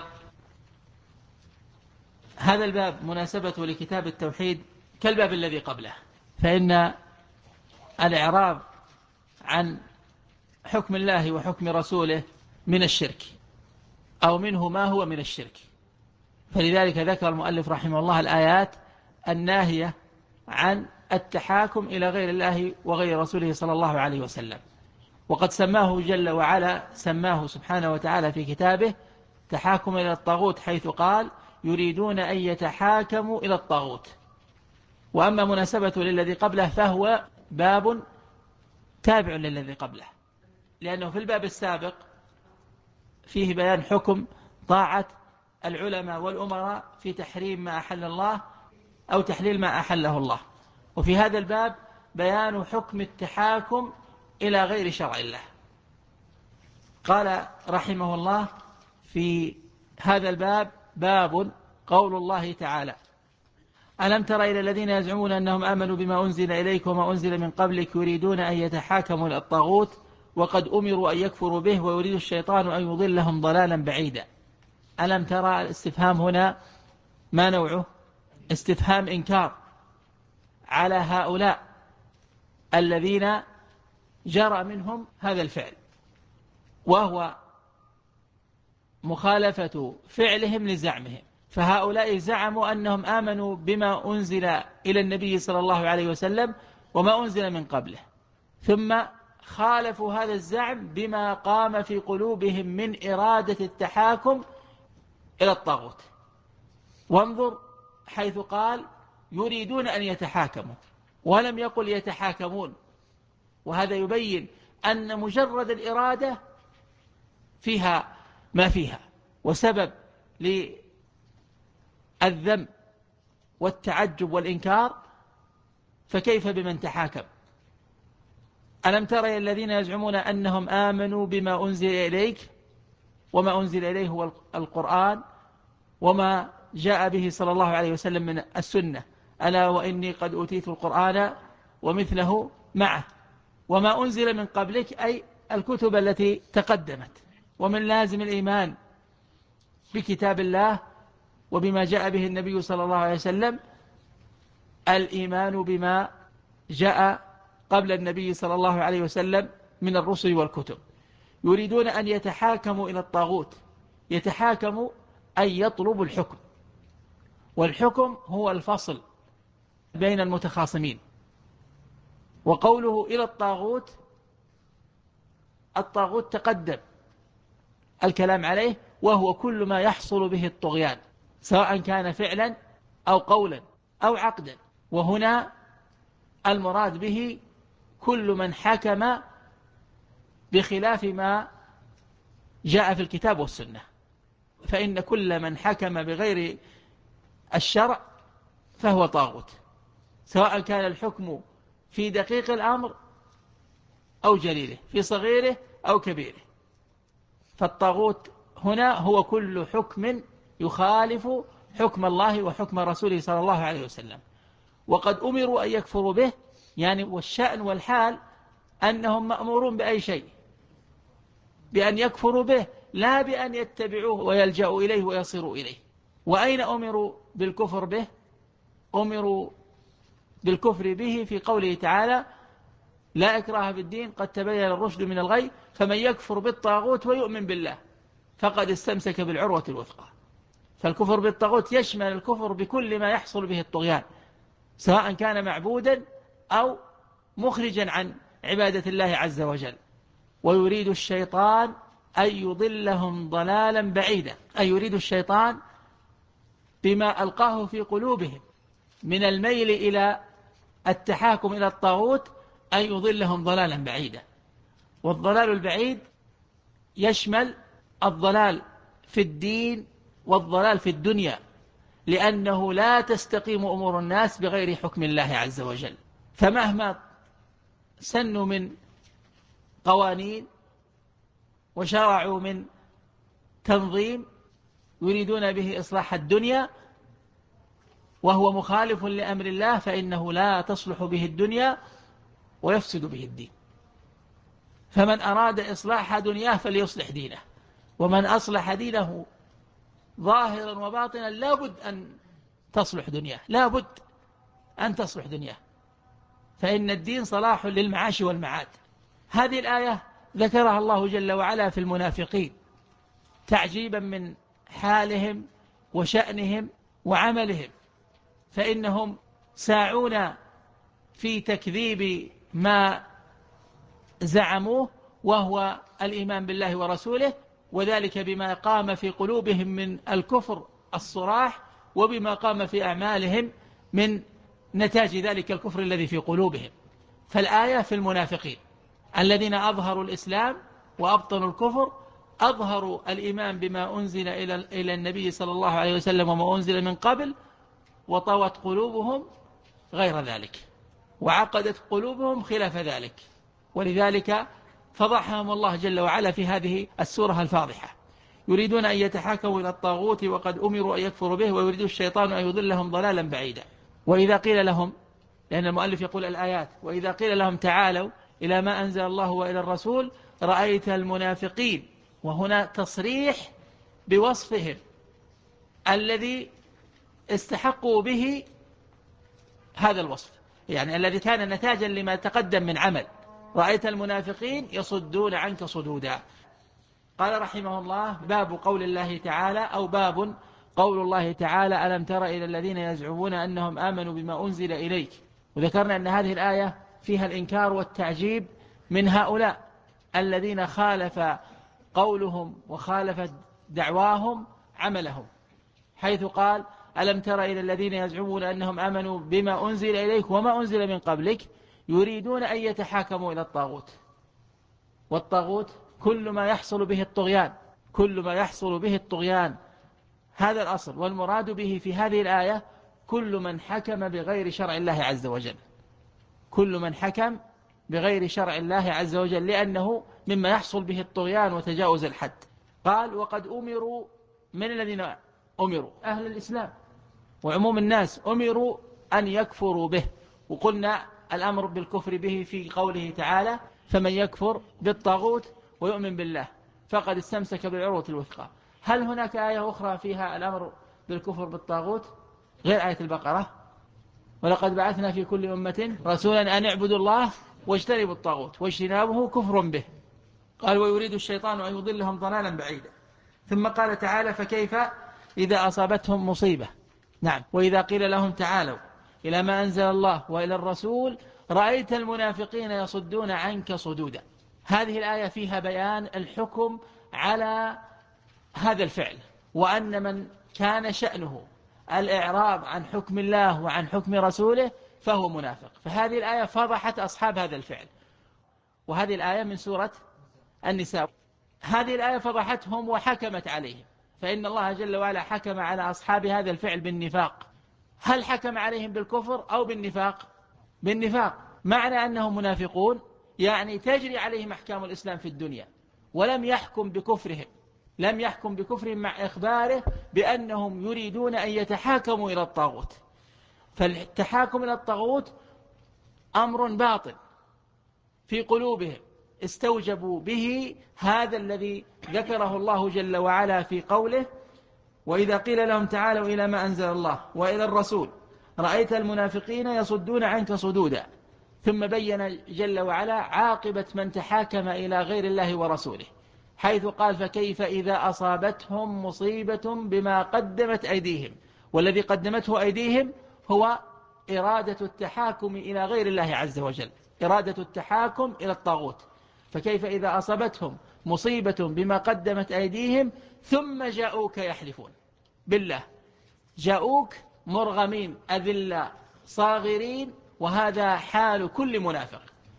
هذا الباب مناسبته لكتاب التوحيد كالباب الذي قبله، فإن الإعراض عن حكم الله وحكم رسوله من الشرك، أو منه ما هو من الشرك. فلذلك ذكر المؤلف رحمه الله الآيات الناهية عن التحاكم إلى غير الله وغير رسوله صلى الله عليه وسلم. وقد سماه جل وعلا، سماه سبحانه وتعالى في كتابه تحاكم إلى الطاغوت، حيث قال يريدون أن يتحاكموا إلى الطاغوت. وأما مناسبته للذي قبله فهو باب تابع للذي قبله، لأنه في الباب السابق فيه بيان حكم طاعة العلماء والأمراء في تحريم ما أحل الله أو تحليل ما أحله الله، وفي هذا الباب بيان حكم التحاكم إلى غير شرع الله. قال رحمه الله في هذا الباب: باب قول الله تعالى: ألم تر إلى الذين يزعمون أنهم آمنوا بما أنزل إليك وما أنزل من قبلك يريدون أن يتحاكموا إلى الطاغوت وقد أمروا أن يكفروا به ويريد الشيطان أن يضلهم ضلالا بعيدا. ألم ترى، الاستفهام هنا ما نوعه؟ استفهام إنكار على هؤلاء الذين جرى منهم هذا الفعل، وهو مخالفة فعلهم لزعمهم. فهؤلاء زعموا أنهم آمنوا بما أنزل إلى النبي صلى الله عليه وسلم وما أنزل من قبله، ثم خالفوا هذا الزعم بما قام في قلوبهم من إرادة التحاكم إلى الطاغوت. وانظر حيث قال يريدون أن يتحاكموا، ولم يقل يتحاكمون، وهذا يبين أن مجرد الإرادة فيها ما فيها، وسبب للذم والتعجب والإنكار، فكيف بمن تحاكم؟ ألم تر الذين يزعمون أنهم آمنوا بما أنزل إليك وما أنزل إليه هو القرآن وما جاء به صلى الله عليه وسلم من السنة، ألا وإني قد أوتيت القرآن ومثله معه وما أنزل من قبلك، أي الكتب التي تقدمت. ومن لازم الإيمان بكتاب الله وبما جاء به النبي صلى الله عليه وسلم الإيمان بما جاء قبل النبي صلى الله عليه وسلم من الرسل والكتب. يريدون أن يتحاكموا إلى الطاغوت، يتحاكموا أي يطلبوا الحكم، والحكم هو الفصل بين المتخاصمين. وقوله إلى الطاغوت، الطاغوت تقدم الكلام عليه، وهو كل ما يحصل به الطغيان سواء كان فعلا أو قولا أو عقدا. وهنا المراد به كل من حكم بخلاف ما جاء في الكتاب والسنة، فإن كل من حكم بغير الشرع فهو طاغوت، سواء كان الحكم في دقيق الأمر أو جليله، في صغيره أو كبيره. فالطاغوت هنا هو كل حكم يخالف حكم الله وحكم رسوله صلى الله عليه وسلم. وقد أمروا أن يكفروا به، يعني والشأن والحال أنهم مأمورون بأي شيء، بأن يكفروا به، لا بأن يتبعوه ويلجأوا إليه ويصيروا إليه. وأين أمروا بالكفر به؟ أمروا بالكفر به في قوله تعالى: لا إكراه في الدين قد تبين الرشد من الغي فمن يكفر بالطاغوت ويؤمن بالله فقد استمسك بالعروة الوثقى. فالكفر بالطاغوت يشمل الكفر بكل ما يحصل به الطغيان، سواء كان معبودا أو مخرجا عن عبادة الله عز وجل. ويريد الشيطان أن يضلهم ضلالا بعيدا، أي يريد الشيطان بما ألقاه في قلوبهم من الميل إلى التحاكم إلى الطاغوت أن يضلهم ضلالا بعيدا. والضلال البعيد يشمل الضلال في الدين والضلال في الدنيا، لأنه لا تستقيم أمور الناس بغير حكم الله عز وجل. فمهما سنوا من قوانين وشرعوا من تنظيم يريدون به إصلاح الدنيا وهو مخالف لأمر الله، فإنه لا تصلح به الدنيا ويفسد به الدين. فمن أراد إصلاح دنياه فليصلح دينه، ومن أصلح دينه ظاهرا وباطنا لابد أن تصلح دنياه، لابد أن تصلح دنياه، فإن الدين صلاح للمعاش والمعاد. هذه الآية ذكرها الله جل وعلا في المنافقين تعجيبا من حالهم وشأنهم وعملهم، فإنهم ساعون في تكذيب ما زعموه وهو الإيمان بالله ورسوله، وذلك بما قام في قلوبهم من الكفر الصراح، وبما قام في أعمالهم من نتاج ذلك الكفر الذي في قلوبهم. فالآية في المنافقين الذين أظهروا الإسلام وأبطنوا الكفر، أظهروا الإيمان بما أنزل إلى النبي صلى الله عليه وسلم وما أنزل من قبل، وطوت قلوبهم غير ذلك، وعقدت قلوبهم خلاف ذلك، ولذلك فضحهم الله جل وعلا في هذه السورة الفاضحة. يريدون أن يتحاكموا إلى الطاغوت وقد أمروا أن يكفروا به ويريد الشيطان أن يضلهم ضلالا بعيدا. وإذا قيل لهم، لأن المؤلف يقول الآيات، وإذا قيل لهم تعالوا إلى ما أنزل الله وإلى الرسول رأيت المنافقين، وهنا تصريح بوصفهم الذي استحقوا به هذا الوصف، يعني الذي كان نتاجا لما تقدم من عمل. رأيت المنافقين يصدون عنك صدودا. قال رحمه الله: باب قول الله تعالى، أو باب قول الله تعالى: ألم تر إلى الذين يزعمون أنهم آمنوا بما أنزل إليك. وذكرنا أن هذه الآية فيها الإنكار والتعجيب من هؤلاء الذين خالف قولهم وخالف دعواهم عملهم، حيث قال: ألم تر إلى الذين يزعمون أنهم آمنوا بما أنزل إليك وما أنزل من قبلك يريدون أن يتحاكموا إلى الطاغوت. والطاغوت كل ما يحصل به الطغيان، كل ما يحصل به الطغيان، هذا الأصل. والمراد به في هذه الآية كل من حكم بغير شرع الله عز وجل، كل من حكم بغير شرع الله عز وجل، لأنه مما يحصل به الطغيان وتجاوز الحد. قال: وقد أمروا، من الذين أمروا؟ أهل الإسلام وعموم الناس أمروا أن يكفروا به. وقلنا الأمر بالكفر به في قوله تعالى: فمن يكفر بالطاغوت ويؤمن بالله فقد استمسك بالعروة الوثقى. هل هناك آية أخرى فيها الأمر بالكفر بالطاغوت غير آية البقرة؟ ولقد بعثنا في كل أمة رسولا أن اعبدوا الله واجتنبوا الطاغوت واجتنابه كفر به. قال: ويريد الشيطان أن يضلهم ضلالا بعيدا. ثم قال تعالى: فكيف إذا أصابتهم مصيبة. نعم. وإذا قيل لهم تعالوا إلى ما أنزل الله وإلى الرسول رأيت المنافقين يصدون عنك صدودا. هذه الآية فيها بيان الحكم على هذا الفعل، وأن من كان شأنه الإعراض عن حكم الله وعن حكم رسوله فهو منافق. فهذه الآية فضحت أصحاب هذا الفعل، وهذه الآية من سورة النساء. هذه الآية فضحتهم وحكمت عليهم، فإن الله جل وعلا حكم على أصحاب هذا الفعل بالنفاق. هل حكم عليهم بالكفر أو بالنفاق؟ بالنفاق. معنى أنهم منافقون يعني تجري عليهم أحكام الإسلام في الدنيا، ولم يحكم بكفرهم، لم يحكم بكفرهم مع إخباره بأنهم يريدون أن يتحاكموا إلى الطاغوت. فالتحاكم إلى الطاغوت أمر باطل في قلوبهم، استوجبوا به هذا الذي ذكره الله جل وعلا في قوله: وإذا قيل لهم تعالوا إلى ما أنزل الله وإلى الرسول رأيت المنافقين يصدون عنك صدودا. ثم بين جل وعلا عاقبة من تحاكم إلى غير الله ورسوله، حيث قال: فكيف إذا أصابتهم مصيبة بما قدمت أيديهم. والذي قدمته أيديهم هو إرادة التحاكم إلى غير الله عز وجل، إرادة التحاكم إلى الطاغوت. فكيف إذا أصابتهم مصيبة بما قدمت أيديهم ثم جاءوك يحلفون بالله، جاءوك مرغمين أذلة صاغرين، وهذا حال كل منافق.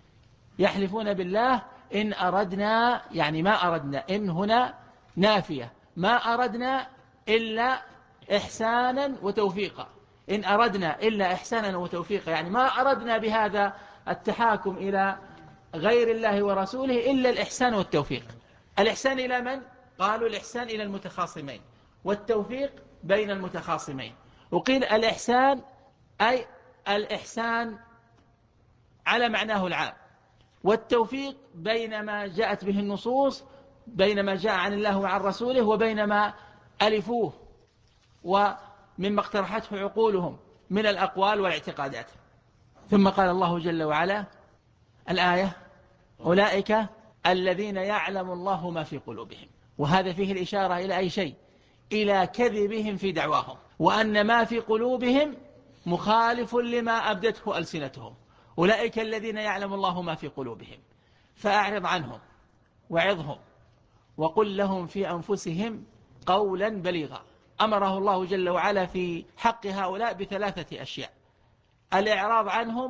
يحلفون بالله إن أردنا، يعني ما أردنا، إن هنا نافية، ما أردنا إلا إحسانا وتوفيقا، إن أردنا إلا إحسانا وتوفيقا، يعني ما أردنا بهذا التحاكم إلى غير الله ورسوله إلا الإحسان والتوفيق. الإحسان إلى من؟ قالوا الإحسان إلى المتخاصمين، والتوفيق بين المتخاصمين. وقيل الإحسان أي الإحسان على معناه العام، والتوفيق بين ما جاءت به النصوص، بين ما جاء عن الله وعن رسوله، وبين ما ألفوه ومما اقترحته عقولهم من الأقوال والاعتقادات. ثم قال الله جل وعلا الآية: أولئك الذين يعلم الله ما في قلوبهم. وهذا فيه الإشارة إلى أي شيء؟ إلى كذبهم في دعواهم، وأن ما في قلوبهم مخالف لما أبدته ألسنتهم. أولئك الذين يعلم الله ما في قلوبهم فأعرض عنهم وعظهم وقل لهم في أنفسهم قولا بليغا. أمره الله جل وعلا في حق هؤلاء بثلاثة أشياء: الإعراض عنهم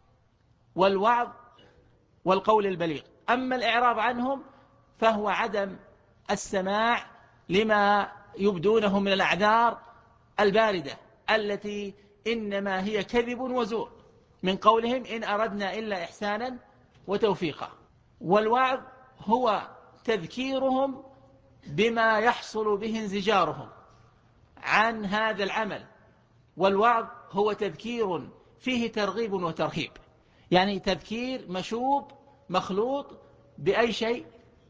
والوعظ والقول البليغ. أما الإعراض عنهم فهو عدم السماع لما يبدونه من الأعذار الباردة التي إنما هي كذب وزور من قولهم إن أردنا إلا إحسانا وتوفيقا. والوعظ هو تذكيرهم بما يحصل به انزجارهم عن هذا العمل. والوعظ هو تذكير فيه ترغيب وترهيب، يعني تذكير مشوب مخلوط بأي شيء؟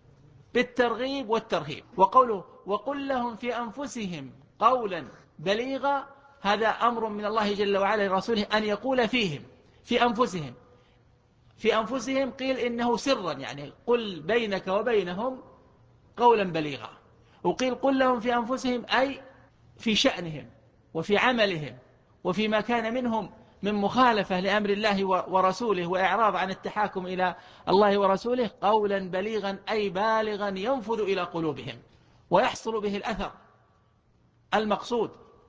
بالترغيب والترهيب. وقوله وقل لهم في أنفسهم قولا بليغا، هذا أمر من الله جل وعلا لرسوله أن يقول فيهم في أنفسهم. في أنفسهم قيل إنه سرا، يعني قل بينك وبينهم قولا بليغا. وقيل قل لهم في أنفسهم أي في شأنهم وفي عملهم وفيما كان منهم من مخالفة لأمر الله ورسوله وإعراض عن التحاكم إلى الله ورسوله قولا بليغا أي بالغا ينفذ إلى قلوبهم ويحصل به الأثر المقصود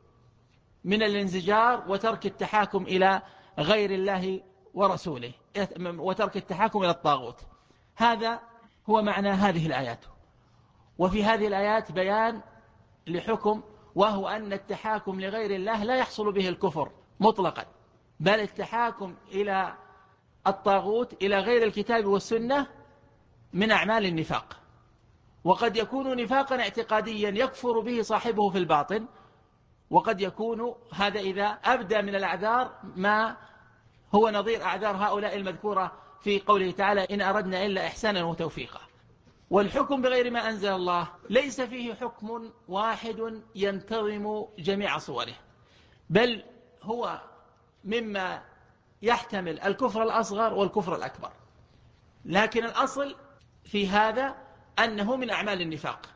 من الانزجار وترك التحاكم إلى غير الله ورسوله وترك التحاكم إلى الطاغوت. هذا هو معنى هذه الآيات. وفي هذه الآيات بيان لحكم، وهو أن التحاكم لغير الله لا يحصل به الكفر مطلقا، بل التحاكم إلى الطاغوت إلى غير الكتاب والسنة من أعمال النفاق، وقد يكون نفاقا اعتقاديا يكفر به صاحبه في الباطن، وقد يكون هذا إذا أبدى من الأعذار ما هو نظير أعذار هؤلاء المذكورة في قوله تعالى إن أردنا إلا إحسانا وتوفيقا. والحكم بغير ما أنزل الله ليس فيه حكم واحد ينتظم جميع صوره، بل هو مما يحتمل الكفر الأصغر والكفر الأكبر، لكن الأصل في هذا أنه من أعمال النفاق.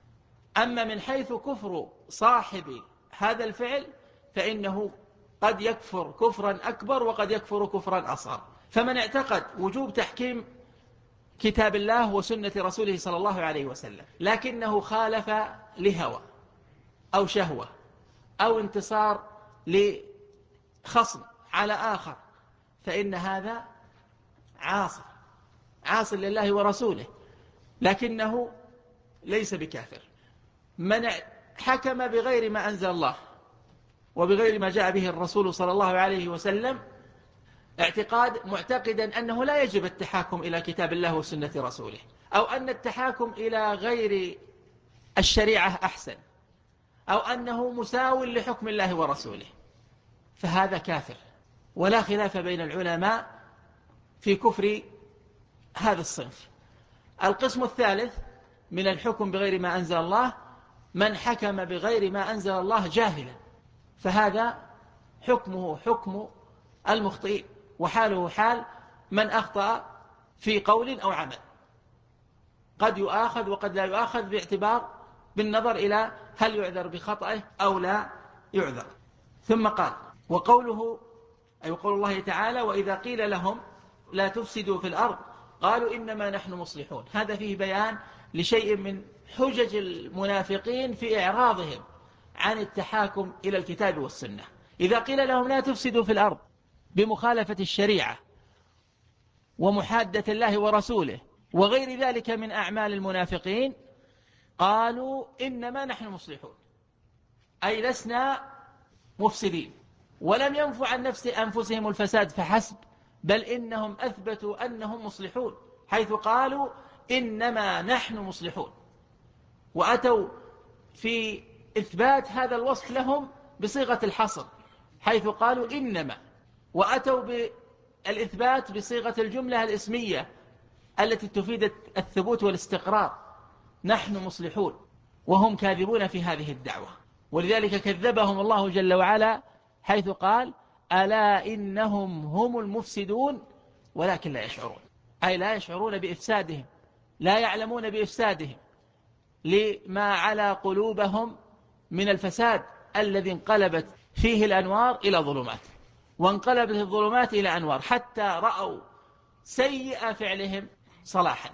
أما من حيث كفر صاحب هذا الفعل فإنه قد يكفر كفرا أكبر وقد يكفر كفرا أصغر. فمن اعتقد وجوب تحكيم كتاب الله وسنة رسوله صلى الله عليه وسلم لكنه خالف لهوى أو شهوة أو انتصار لخصم على آخر، فإن هذا عاص لله ورسوله، لكنه ليس بكافر. من حكم بغير ما أنزل الله وبغير ما جاء به الرسول صلى الله عليه وسلم معتقدا أنه لا يجب التحاكم إلى كتاب الله وسنة رسوله، أو أن التحاكم إلى غير الشريعة أحسن، أو أنه مساو لحكم الله ورسوله، فهذا كافر، ولا خلاف بين العلماء في كفر هذا الصنف. القسم الثالث من الحكم بغير ما أنزل الله من حكم بغير ما أنزل الله جاهلا، فهذا حكمه حكم المخطئين، وحاله حال من أخطأ في قول أو عمل، قد يؤاخذ وقد لا يؤاخذ باعتبار بالنظر إلى هل يعذر بخطأه أو لا يعذر. ثم قال وقوله أي قول الله تعالى وإذا قيل لهم لا تفسدوا في الأرض قالوا إنما نحن مصلحون. هذا فيه بيان لشيء من حجج المنافقين في إعراضهم عن التحاكم إلى الكتاب والسنة. إذا قيل لهم لا تفسدوا في الأرض بمخالفة الشريعة ومحادة الله ورسوله وغير ذلك من أعمال المنافقين قالوا إنما نحن مصلحون، أي لسنا مفسدين. ولم ينفوا عن أنفسهم الفساد فحسب، بل إنهم أثبتوا أنهم مصلحون، حيث قالوا إنما نحن مصلحون. وأتوا في إثبات هذا الوصف لهم بصيغة الحصر حيث قالوا إنما، وأتوا بالإثبات بصيغة الجملة الإسمية التي تفيد الثبوت والاستقرار: نحن مصلحون، وهم كاذبون في هذه الدعوة. ولذلك كذبهم الله جل وعلا حيث قال: ألا إنهم هم المفسدون ولكن لا يشعرون، أي لا يشعرون بإفسادهم، لا يعلمون بإفسادهم لما على قلوبهم من الفساد الذي انقلبت فيه الأنوار إلى ظلمات، وانقلبت الظلمات إلى أنوار، حتى رأوا سيئ فعلهم صلاحا.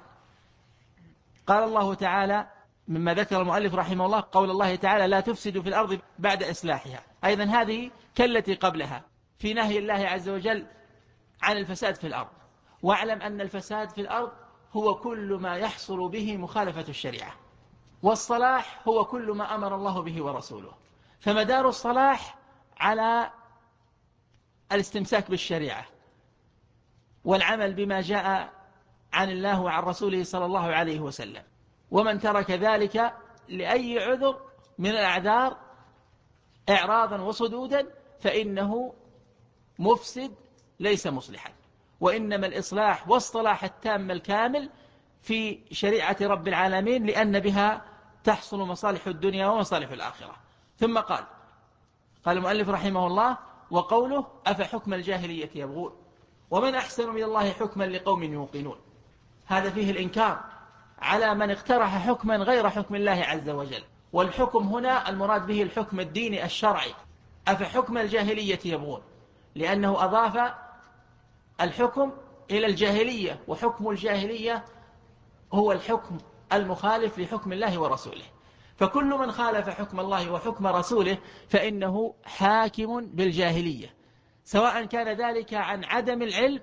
قال الله تعالى مما ذكر المؤلف رحمه الله قول الله تعالى: لا تفسدوا في الأرض بعد إصلاحها. أيضا هذه كالتي قبلها في نهي الله عز وجل عن الفساد في الأرض. واعلم أن الفساد في الأرض هو كل ما يحصل به مخالفة الشريعة، والصلاح هو كل ما أمر الله به ورسوله. فمدار الصلاح على الاستمساك بالشريعة والعمل بما جاء عن الله وعن رسوله صلى الله عليه وسلم. ومن ترك ذلك لأي عذر من الأعذار إعراضا وصدودا فإنه مفسد ليس مصلحا. وإنما الإصلاح والصلاح التام الكامل في شريعة رب العالمين، لأن بها تحصل مصالح الدنيا ومصالح الآخرة. ثم قال المؤلف رحمه الله: وقوله: أفحكم الجاهلية يبغون ومن أحسن من الله حكما لقوم يوقنون. هذا فيه الإنكار على من اقترح حكما غير حكم الله عز وجل. والحكم هنا المراد به الحكم الديني الشرعي. أفحكم الجاهلية يبغون، لأنه أضاف الحكم إلى الجاهلية، وحكم الجاهلية هو الحكم المخالف لحكم الله ورسوله. فكل من خالف حكم الله وحكم رسوله فإنه حاكم بالجاهلية، سواء كان ذلك عن عدم العلم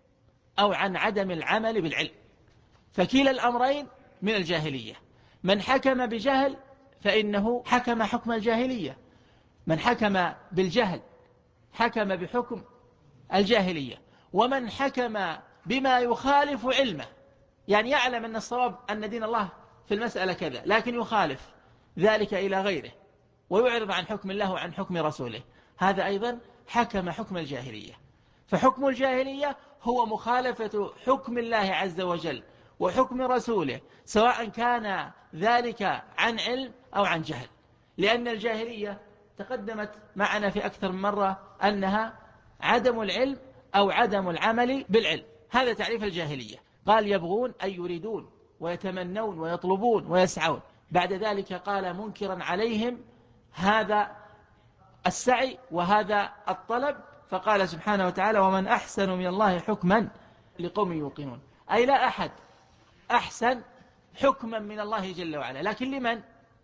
أو عن عدم العمل بالعلم، فكلا الأمرين من الجاهلية. من حكم بجهل فإنه حكم حكم الجاهلية، من حكم بالجهل حكم بحكم الجاهلية. ومن حكم بما يخالف علمه، يعني يعلم أن الصواب أن دين الله في المسألة كذا، لكن يخالف ذلك إلى غيره ويعرض عن حكم الله وعن حكم رسوله، هذا أيضا حكم حكم الجاهلية. فحكم الجاهلية هو مخالفة حكم الله عز وجل وحكم رسوله، سواء كان ذلك عن علم أو عن جهل، لأن الجاهلية تقدمت معنا في أكثر من مرة أنها عدم العلم أو عدم العمل بالعلم. هذا تعريف الجاهلية. قال: يبغون أي يريدون ويتمنون ويطلبون ويسعون. بعد ذلك قال منكرا عليهم هذا السعي وهذا الطلب، فقال سبحانه وتعالى: ومن أحسن من الله حكما لقوم يوقنون. أي لا أحد أحسن حكما من الله جل وعلا، لكن لمن؟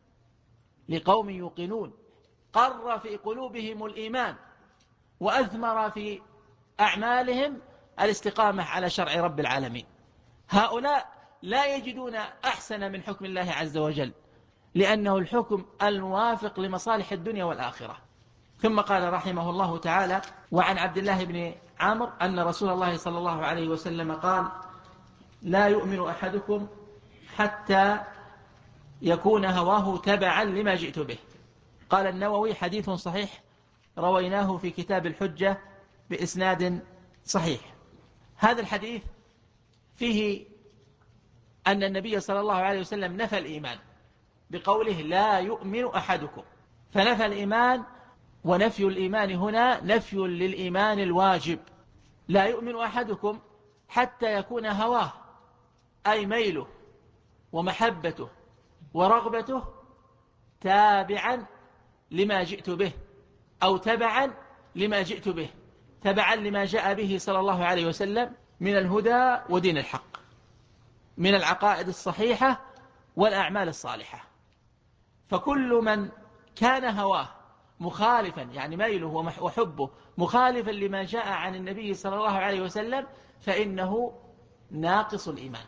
لقوم يوقنون، قر في قلوبهم الإيمان وأثمر في أعمالهم الاستقامة على شرع رب العالمين. هؤلاء لا يجدون أحسن من حكم الله عز وجل، لأنه الحكم الموافق لمصالح الدنيا والآخرة. ثم قال رحمه الله تعالى: وعن عبد الله بن عمرو أن رسول الله صلى الله عليه وسلم قال: لا يؤمن أحدكم حتى يكون هواه تبعا لما جئت به. قال النووي: حديث صحيح رويناه في كتاب الحجة بإسناد صحيح. هذا الحديث فيه أن النبي صلى الله عليه وسلم نفى الإيمان بقوله: لا يؤمن أحدكم، فنفى الإيمان. ونفي الإيمان هنا نفي للإيمان الواجب. لا يؤمن أحدكم حتى يكون هواه، أي ميله ومحبته ورغبته، تابعا لما جئت به، أو تبعا لما جئت به، تبعا لما جاء به صلى الله عليه وسلم من الهدى ودين الحق، من العقائد الصحيحة والأعمال الصالحة. فكل من كان هواه مخالفا، يعني ميله وحبه مخالفا لما جاء عن النبي صلى الله عليه وسلم، فإنه ناقص الإيمان،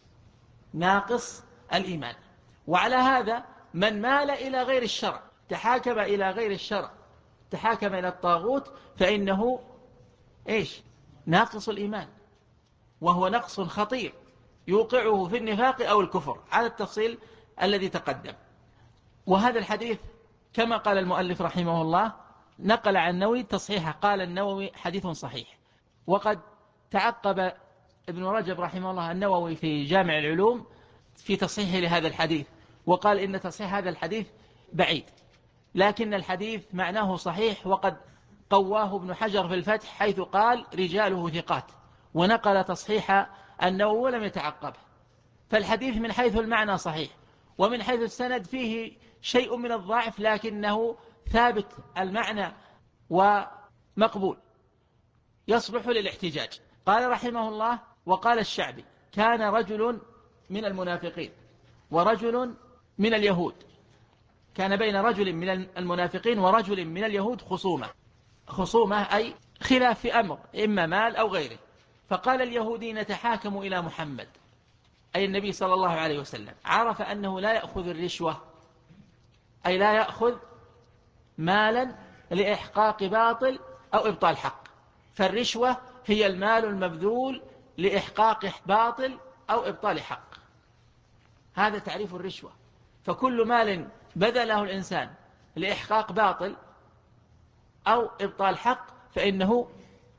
ناقص الإيمان. وعلى هذا من مال إلى غير الشرع، تحاكم إلى غير الشرع، تحاكم إلى الطاغوت، فإنه إيش؟ ناقص الإيمان، وهو نقص خطير يوقعه في النفاق أو الكفر على التفصيل الذي تقدم. وهذا الحديث كما قال المؤلف رحمه الله نقل عن النووي تصحيحه، قال النووي حديث صحيح. وقد تعقب ابن رجب رحمه الله النووي في جامع العلوم في تصحيحه لهذا الحديث، وقال إن تصحيح هذا الحديث بعيد، لكن الحديث معناه صحيح. وقد قواه ابن حجر في الفتح حيث قال رجاله ثقات، ونقل تصحيح النووي ولم يتعقبه. فالحديث من حيث المعنى صحيح، ومن حيث السند فيه شيء من الضعف، لكنه ثابت المعنى ومقبول يصلح للاحتجاج. قال رحمه الله: وقال الشعبي: كان رجل من المنافقين ورجل من اليهود، كان بين رجل من المنافقين ورجل من اليهود خصومة أي خلاف في أمر إما مال أو غيره. فقال اليهودي: نتحاكم إلى محمد، أي النبي صلى الله عليه وسلم. عرف أنه لا يأخذ الرشوة، أي لا يأخذ مالا لإحقاق باطل أو إبطال حق، فالرشوة هي المال المبذول لإحقاق باطل أو إبطال حق، هذا تعريف الرشوة. فكل مال بذله الإنسان لإحقاق باطل أو إبطال حق فإنه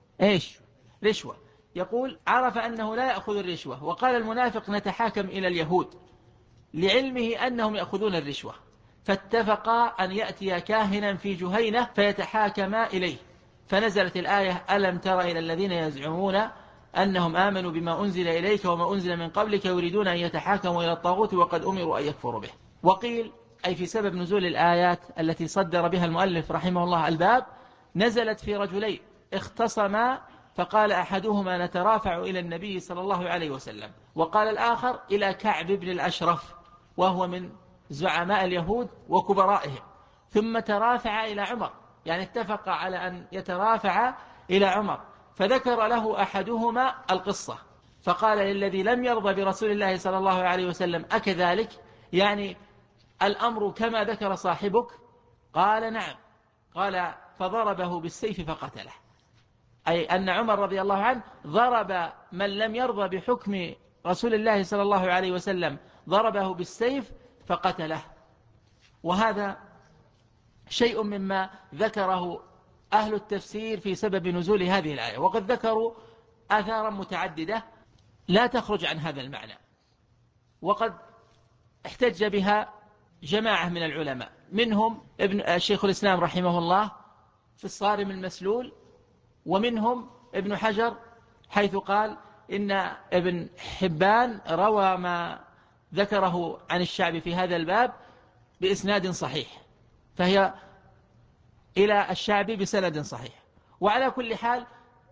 رشوة. يقول: عرف أنه لا يأخذ الرشوة. وقال المنافق: نتحاكم إلى اليهود، لعلمه أنهم يأخذون الرشوة، فاتفقا أن يأتي كاهنا في جهينة فيتحاكما إليه، فنزلت الآية: ألم تر إلى الذين يزعمون أنهم آمنوا بما أنزل إليك وما أنزل من قبلك يريدون أن يتحاكموا إلى الطاغوت وقد أمروا أن يكفروا به. وقيل أي في سبب نزول الآيات التي صدر بها المؤلف رحمه الله الباب، نزلت في رجلين اختصما، فقال أحدهما: نترافع إلى النبي صلى الله عليه وسلم، وقال الآخر: إلى كعب بن الأشرف، وهو من زعماء اليهود وكبرائهم. ثم ترافع إلى عمر، يعني اتفق على أن يترافع إلى عمر، فذكر له أحدهما القصة، فقال للذي لم يرضى برسول الله صلى الله عليه وسلم: أكذلك؟ يعني الأمر كما ذكر صاحبك؟ قال: نعم. قال: فضربه بالسيف فقتله، أي أن عمر رضي الله عنه ضرب من لم يرضى بحكم رسول الله صلى الله عليه وسلم، ضربه بالسيف فقتله. وهذا شيء مما ذكره أهل التفسير في سبب نزول هذه الآية، وقد ذكروا آثارا متعددة لا تخرج عن هذا المعنى، وقد احتج بها جماعة من العلماء، منهم الشيخ الإسلام رحمه الله في الصارم المسلول، ومنهم ابن حجر حيث قال إن ابن حبان روى ما ذكره عن الشعبي في هذا الباب بإسناد صحيح، فهي إلى الشعبي بسند صحيح. وعلى كل حال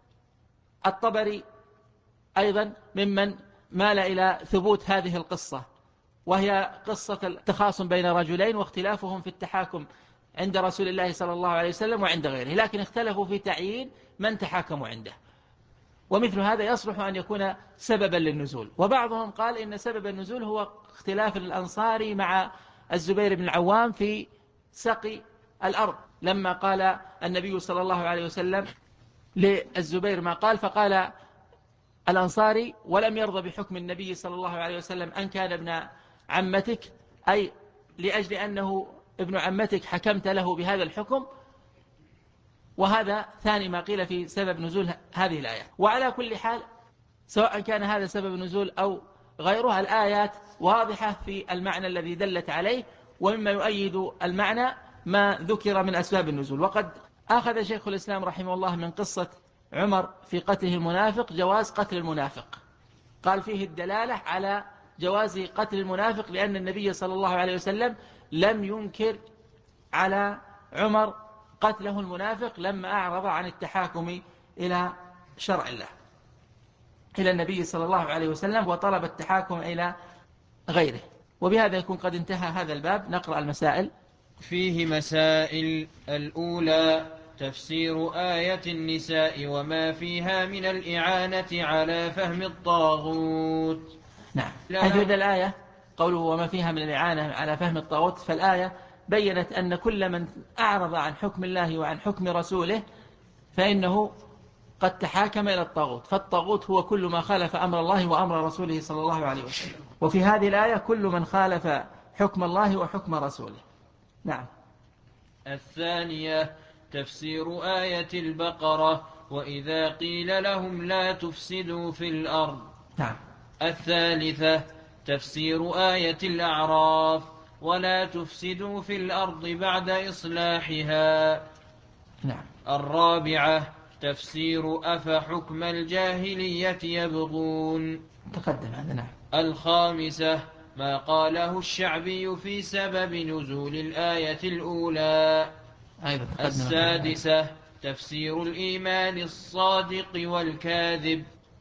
الطبري أيضا ممن مال إلى ثبوت هذه القصة، وهي قصة التخاصم بين رجلين واختلافهم في التحاكم عند رسول الله صلى الله عليه وسلم وعند غيره، لكن اختلفوا في تعيين من تحاكموا عنده، ومثل هذا يصلح أن يكون سببا للنزول. وبعضهم قال إن سبب النزول هو اختلاف الأنصاري مع الزبير بن العوام في سقي الأرض، لما قال النبي صلى الله عليه وسلم للزبير ما قال، فقال الأنصاري: ولم يرضى بحكم النبي صلى الله عليه وسلم أن كان ابن عمتك، أي لأجل أنه ابن عمتك حكمت له بهذا الحكم. وهذا ثاني ما قيل في سبب نزول هذه الآية. وعلى كل حال سواء كان هذا سبب نزول أو غيرها، الآيات واضحة في المعنى الذي دلت عليه، ومما يؤيد المعنى ما ذكر من أسباب النزول. وقد أخذ شيخ الإسلام رحمه الله من قصة عمر في قتله المنافق جواز قتل المنافق، قال فيه الدلالة على جواز قتل المنافق، لأن النبي صلى الله عليه وسلم لم ينكر على عمر قتله المنافق لما أعرض عن التحاكم إلى شرع الله، إلى النبي صلى الله عليه وسلم، وطلب التحاكم إلى غيره. وبهذا يكون قد انتهى هذا الباب. نقرأ المسائل. فيه مسائل. الأولى: تفسير آية النساء وما فيها من الإعانة على فهم الطاغوت. نعم، حيث إذا الآية قوله وما فيها من الإعانة على فهم الطاغوت، فالآية بيّنت أن كل من أعرض عن حكم الله وعن حكم رسوله فإنه قد تحاكم إلى الطاغوت، فالطاغوت هو كل ما خالف أمر الله وأمر رسوله صلى الله عليه وسلم. وفي هذه الآية كل من خالف حكم الله وحكم رسوله. نعم. الثانية تفسير آية البقرة وإذا قيل لهم لا تفسدوا في الأرض. نعم. الثالثة تفسير آية الأعراف ولا تفسدوا في الأرض بعد إصلاحها. نعم. الرابعة تفسير أفحكم الجاهلية يبغون. تقدم هذا. نعم. الخامسة ما قاله الشعبي في سبب نزول الآية الأولى. أيضا تقدم. السادسة تفسير الإيمان الصادق والكاذب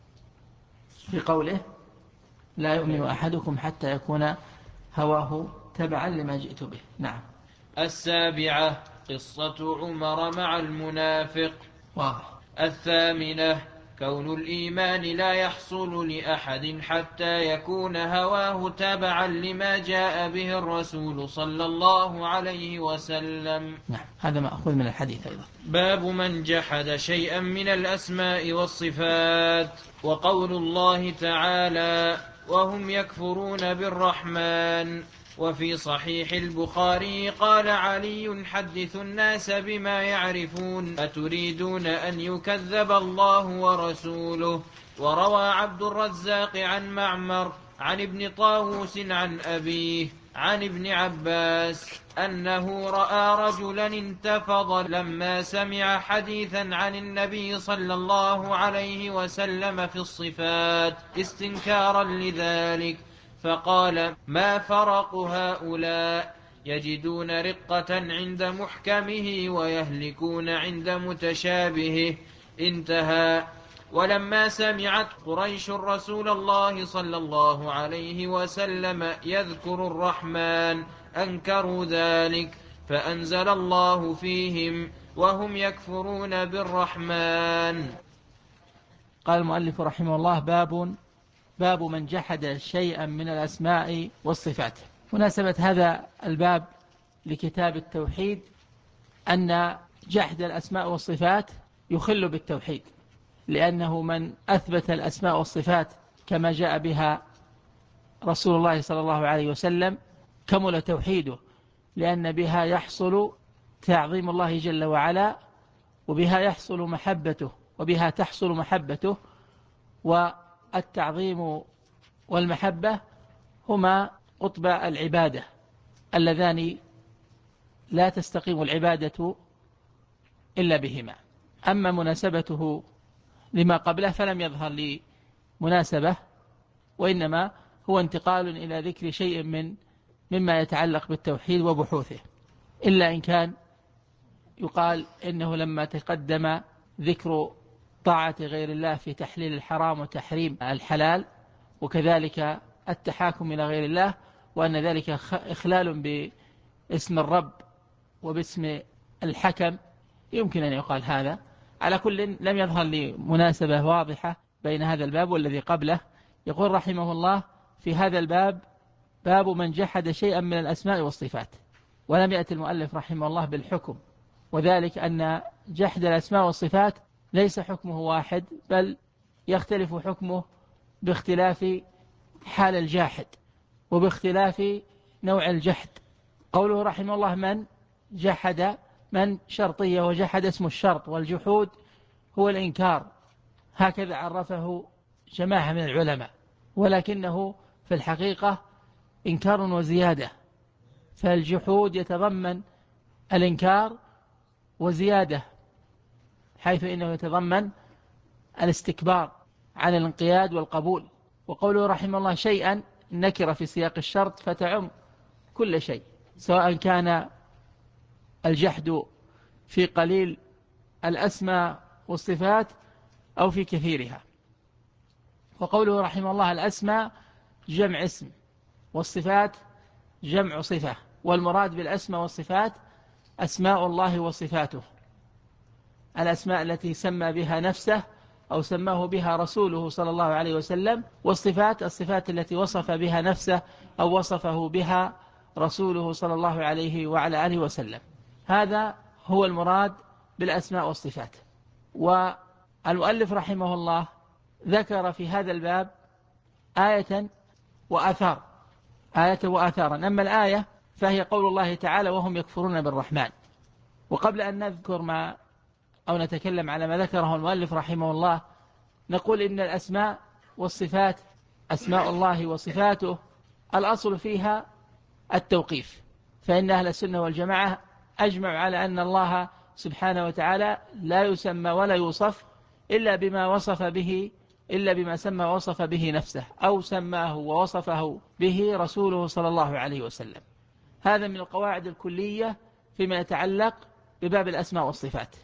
في قوله لا يؤمن أحدكم حتى يكون هواه تبعا لما جئت به. نعم. السابعة قصة عمر مع المنافق. واضح. الثامنة كون الإيمان لا يحصل لأحد حتى يكون هواه تبعا لما جاء به الرسول صلى الله عليه وسلم. نعم. هذا مأخوذ من الحديث أيضا. باب من جحد شيئا من الأسماء والصفات. وقول الله تعالى وهم يكفرون بالرحمن. وفي صحيح البخاري قال علي حدث الناس بما يعرفون أتريدون أن يكذب الله ورسوله. وروى عبد الرزاق عن معمر عن ابن طاووس عن أبيه عن ابن عباس أنه رأى رجلا انتفض لما سمع حديثا عن النبي صلى الله عليه وسلم في الصفات استنكارا لذلك فقال ما فرق هؤلاء يجدون رقة عند محكمه ويهلكون عند متشابهه. انتهى. ولما سمعت قريش رسول الله صلى الله عليه وسلم يذكر الرحمن أنكروا ذلك فأنزل الله فيهم وهم يكفرون بالرحمن. قال المؤلف رحمه الله باب من جحد شيئا من الأسماء والصفات. مناسبة هذا الباب لكتاب التوحيد أن جحد الأسماء والصفات يخل بالتوحيد، لأنه من أثبت الأسماء والصفات كما جاء بها رسول الله صلى الله عليه وسلم كمل توحيده، لأن بها يحصل تعظيم الله جل وعلا، وبها يحصل محبته، وبها تحصل محبته. والتعظيم والمحبة هما قطب العبادة اللذان لا تستقيم العبادة إلا بهما. أما مناسبته لما قبله فلم يظهر لي مناسبة، وإنما هو انتقال إلى ذكر شيء مما يتعلق بالتوحيد وبحوثه، إلا إن كان يقال إنه لما تقدم ذكر طاعة غير الله في تحليل الحرام وتحريم الحلال، وكذلك التحاكم إلى غير الله، وأن ذلك إخلال باسم الرب وباسم الحكم، يمكن أن يقال هذا. على كل لم يظهر لي مناسبة واضحة بين هذا الباب والذي قبله. يقول رحمه الله في هذا الباب باب من جحد شيئا من الأسماء والصفات، ولم يأتي المؤلف رحمه الله بالحكم، وذلك أن جحد الأسماء والصفات ليس حكمه واحد، بل يختلف حكمه باختلاف حال الجاحد وباختلاف نوع الجحد. قوله رحمه الله من جحد، من شرطية، وجحد اسم الشرط، والجحود هو الإنكار، هكذا عرفه جماعة من العلماء، ولكنه في الحقيقة إنكار وزيادة، فالجحود يتضمن الإنكار وزيادة، حيث إنه يتضمن الاستكبار عن الانقياد والقبول. وقوله رحمه الله شيئا نكر في سياق الشرط فتعم كل شيء، سواء كان الجحد في قليل الأسماء والصفات أو في كثيرها. وقوله رحمه الله الأسماء جمع اسم، والصفات جمع صفة، والمراد بالأسماء والصفات أسماء الله وصفاته، الأسماء التي سمى بها نفسه أو سماه بها رسوله صلى الله عليه وسلم، والصفات الصفات التي وصف بها نفسه أو وصفه بها رسوله صلى الله عليه وعلى آله وسلم. هذا هو المراد بالأسماء والصفات. والمؤلف رحمه الله ذكر في هذا الباب آية وآثار. آية وآثارا. أما الآية فهي قول الله تعالى وهم يكفرون بالرحمن. وقبل أن نذكر أو نتكلم على ما ذكره المؤلف رحمه الله، نقول إن الأسماء والصفات، أسماء الله وصفاته الأصل فيها التوقيف، فإن أهل السنة والجماعة أجمعوا على أن الله سبحانه وتعالى لا يسمى ولا يوصف إلا بما سمى ووصف به نفسه أو سماه ووصفه به رسوله صلى الله عليه وسلم. هذا من القواعد الكلية فيما يتعلق بباب الأسماء والصفات.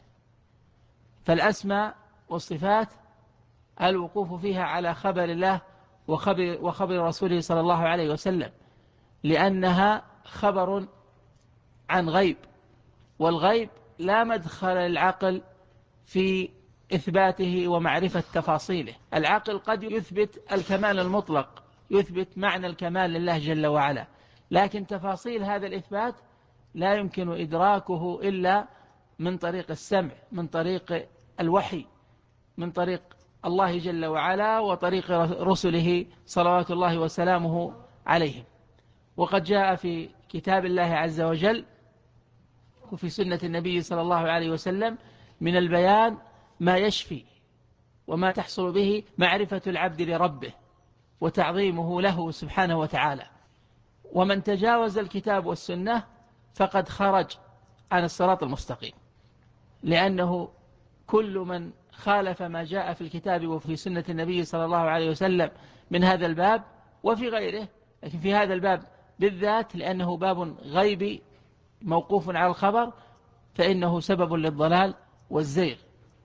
فالأسماء والصفات الوقوف فيها على خبر الله وخبر رسوله صلى الله عليه وسلم، لأنها خبر عن غيب، والغيب لا مدخل للعقل في إثباته ومعرفة تفاصيله. العقل قد يثبت الكمال المطلق، يثبت معنى الكمال لله جل وعلا، لكن تفاصيل هذا الإثبات لا يمكن إدراكه إلا من طريق السمع، من طريق الوحي، من طريق الله جل وعلا وطريق رسله صلوات الله وسلامه عليهم. وقد جاء في كتاب الله عز وجل وفي سنة النبي صلى الله عليه وسلم من البيان ما يشفي وما تحصل به معرفة العبد لربه وتعظيمه له سبحانه وتعالى. ومن تجاوز الكتاب والسنة فقد خرج عن الصراط المستقيم، لأنه كل من خالف ما جاء في الكتاب وفي سنة النبي صلى الله عليه وسلم من هذا الباب وفي غيره، لكن في هذا الباب بالذات لأنه باب غيبي موقوف على الخبر، فإنه سبب للضلال والزيغ.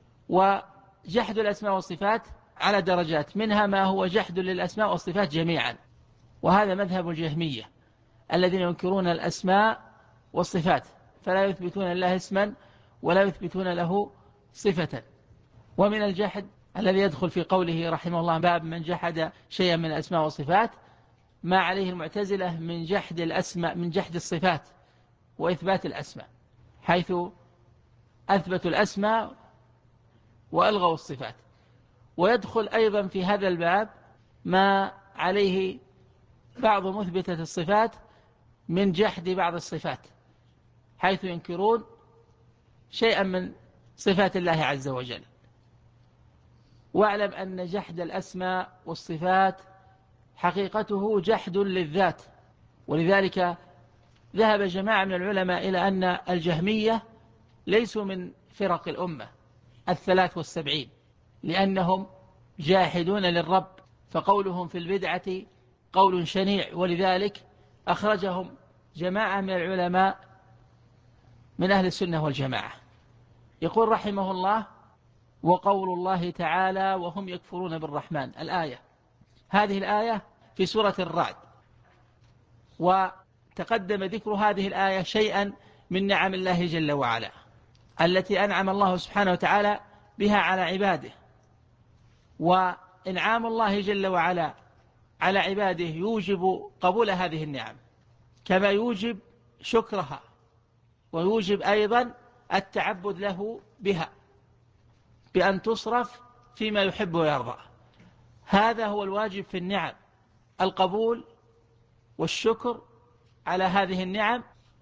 وجحد الأسماء والصفات على درجات، منها ما هو جحد للأسماء والصفات جميعا، وهذا مذهب الجهمية الذين ينكرون الأسماء والصفات، فلا يثبتون الله اسما ولا يثبتون له صفة. ومن الجحد الذي يدخل في قوله رحمه الله باب من جحد شيئا من الأسماء والصفات ما عليه المعتزلة من جحد الأسماء، من جحد الصفات وإثبات الأسماء، حيث أثبتوا الأسماء وألغوا الصفات. ويدخل أيضا في هذا الباب ما عليه بعض مثبتة الصفات من جحد بعض الصفات، حيث ينكرون شيئا من صفات الله عز وجل. واعلم أن جحد الأسماء والصفات حقيقته جحد للذات، ولذلك ذهب جماعة من العلماء إلى أن الجهمية ليسوا من فرق الأمة 73، لأنهم جاحدون للرب، فقولهم في البدعة قول شنيع، ولذلك أخرجهم جماعة من العلماء من أهل السنة والجماعة. يقول رحمه الله وقول الله تعالى وهم يكفرون بالرحمن، الآية هذه الآية في سورة الرعد، وتقدم ذكر هذه الآية شيئا من نعم الله جل وعلا التي أنعم الله سبحانه وتعالى بها على عباده. وإنعام الله جل وعلا على عباده يوجب قبول هذه النعم، كما يوجب شكرها، ويوجب أيضا التعبد له بها بأن تصرف فيما يحب ويرضى. هذا هو الواجب في النعم، القبول والشكر على هذه النعم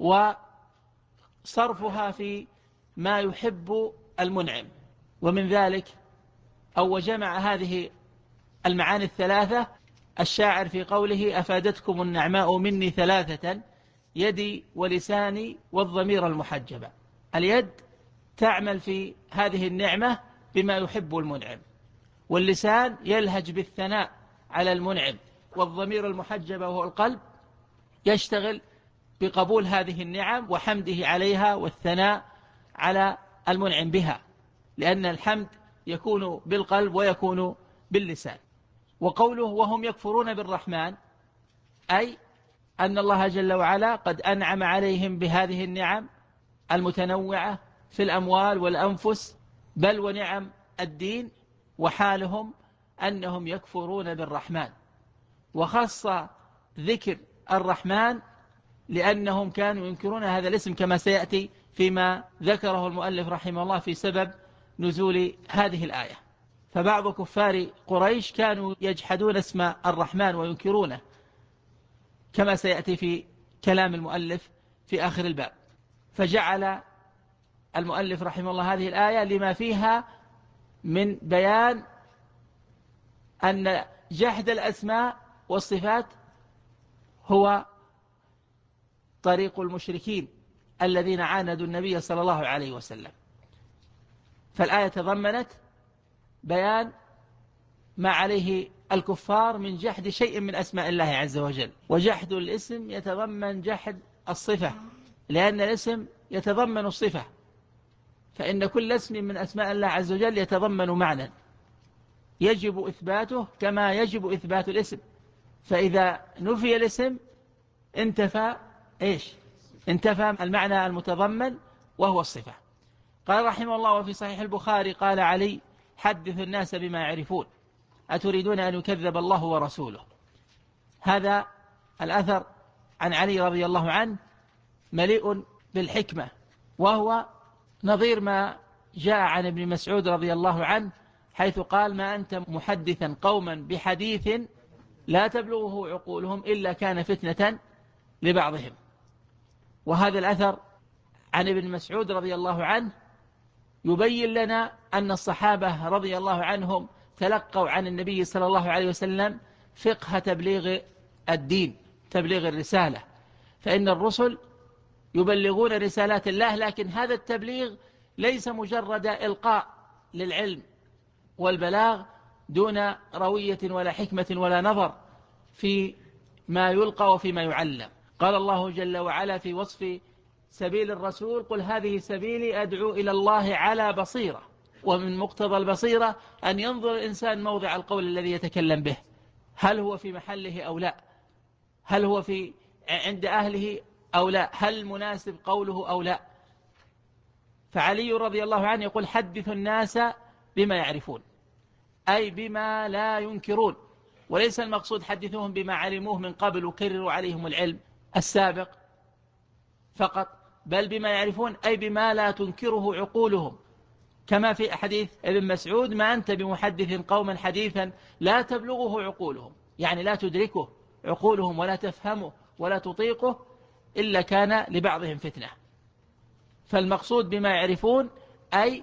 وصرفها في ما يحب المنعم. ومن ذلك أو جمع هذه المعاني الثلاثة الشاعر في قوله أفادتكم النعماء مني ثلاثة يدي ولساني والضمير المحجبة. اليد تعمل في هذه النعمة بما يحب المنعم، واللسان يلهج بالثناء على المنعم، والضمير المحجب وهو القلب يشتغل بقبول هذه النعم وحمده عليها والثناء على المنعم بها، لأن الحمد يكون بالقلب ويكون باللسان. وقوله وهم يكفرون بالرحمن أي أن الله جل وعلا قد أنعم عليهم بهذه النعم المتنوعة في الأموال والأنفس بل ونعم الدين، وحالهم أنهم يكفرون بالرحمن. وخص ذكر الرحمن لأنهم كانوا ينكرون هذا الاسم كما سيأتي فيما ذكره المؤلف رحمه الله في سبب نزول هذه الآية. فبعض كفار قريش كانوا يجحدون اسم الرحمن وينكرونه، كما سيأتي في كلام المؤلف في آخر الباب. فجعل المؤلف رحمه الله هذه الآية لما فيها من بيان أن جحد الأسماء والصفات هو طريق المشركين الذين عاندوا النبي صلى الله عليه وسلم. فالآية تضمنت بيان ما عليه الكفار من جحد شيء من أسماء الله عز وجل، وجحد الاسم يتضمن جحد الصفة، لأن الاسم يتضمن الصفة، فإن كل اسم من أسماء الله عز وجل يتضمن معنى يجب إثباته كما يجب إثبات الاسم. فإذا نفي الاسم انتفى انتفى المعنى المتضمن وهو الصفة. قال رحمه الله: وفي صحيح البخاري قال علي: حدث الناس بما يعرفون، أتريدون أن يكذب الله ورسوله. هذا الأثر عن علي رضي الله عنه مليء بالحكمة، وهو نظير ما جاء عن ابن مسعود رضي الله عنه حيث قال: ما أنت محدثا قوما بحديث لا تبلغه عقولهم إلا كان فتنة لبعضهم. وهذا الأثر عن ابن مسعود رضي الله عنه يبين لنا أن الصحابة رضي الله عنهم تلقوا عن النبي صلى الله عليه وسلم فقه تبليغ الدين، تبليغ الرسالة، فإن الرسل يبلغون رسالات الله، لكن هذا التبليغ ليس مجرد إلقاء للعلم والبلاغ دون روية ولا حكمة ولا نظر في ما يلقى وفي ما يعلم. قال الله جل وعلا في وصف سبيل الرسول: قل هذه سبيلي أدعو إلى الله على بصيرة. ومن مقتضى البصيرة أن ينظر الإنسان موضع القول الذي يتكلم به، هل هو في محله أو لا، هل هو عند أهله أو لا، هل مناسب قوله أو لا. فعلي رضي الله عنه يقول: حدث الناس بما يعرفون، أي بما لا ينكرون، وليس المقصود حدثوهم بما علموه من قبل وكرروا عليهم العلم السابق فقط، بل بما يعرفون أي بما لا تنكره عقولهم، كما في حديث ابن مسعود: ما أنت بمحدث قوما حديثا لا تبلغه عقولهم، يعني لا تدركه عقولهم ولا تفهمه ولا تطيقه إلا كان لبعضهم فتنة. فالمقصود بما يعرفون أي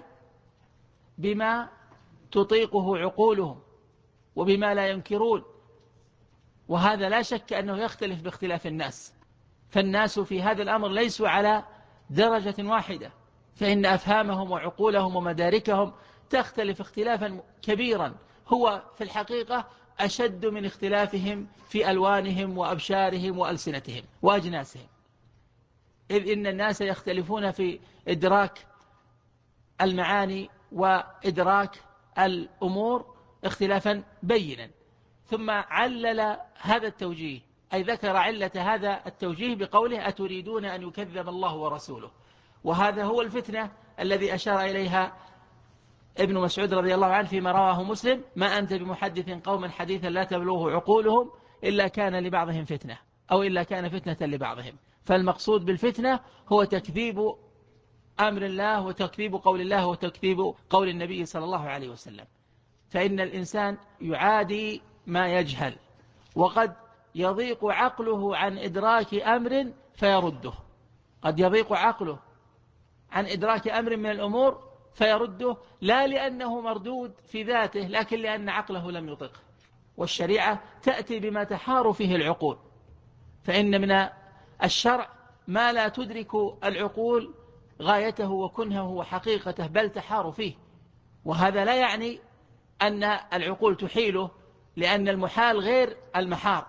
بما تطيقه عقولهم وبما لا ينكرون، وهذا لا شك أنه يختلف باختلاف الناس، فالناس في هذا الأمر ليسوا على درجة واحدة، فإن أفهامهم وعقولهم ومداركهم تختلف اختلافا كبيرا هو في الحقيقة أشد من اختلافهم في ألوانهم وأبشارهم وألسنتهم وأجناسهم، إذ إن الناس يختلفون في إدراك المعاني وإدراك الأمور اختلافا بينا. ثم علل هذا التوجيه، أي ذكر علة هذا التوجيه بقوله: أتريدون أن يكذب الله ورسوله. وهذا هو الفتنة الذي أشار إليها ابن مسعود رضي الله عنه فيما رواه مسلم: ما أنت بمحدث قوما حديثا لا تبلغه عقولهم إلا كان لبعضهم فتنة، أو إلا كان فتنة لبعضهم. فالمقصود بالفتنة هو تكذيب أمر الله وتكذيب قول الله وتكذيب قول النبي صلى الله عليه وسلم. فإن الإنسان يعادي ما يجهل، وقد يضيق عقله عن إدراك أمر فيرده، قد يضيق عقله عن إدراك أمر من الأمور فيرده، لا لأنه مردود في ذاته، لكن لأن عقله لم يطقه. والشريعة تأتي بما تحار فيه العقول، فإن من الشرع ما لا تدرك العقول غايته وكنهه وحقيقته، بل تحار فيه. وهذا لا يعني أن العقول تحيله، لأن المحال غير المحار،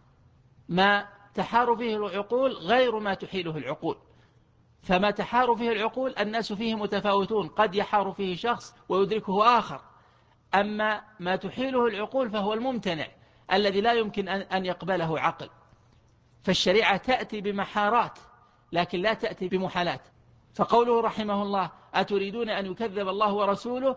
ما تحار فيه العقول غير ما تحيله العقول. فما تحار فيه العقول الناس فيه متفاوتون، قد يحار فيه شخص ويدركه آخر، أما ما تحيله العقول فهو الممتنع الذي لا يمكن أن يقبله عقل. فالشريعة تأتي بمحارات لكن لا تأتي بمحالات. فقوله رحمه الله: أتريدون أن يكذب الله ورسوله،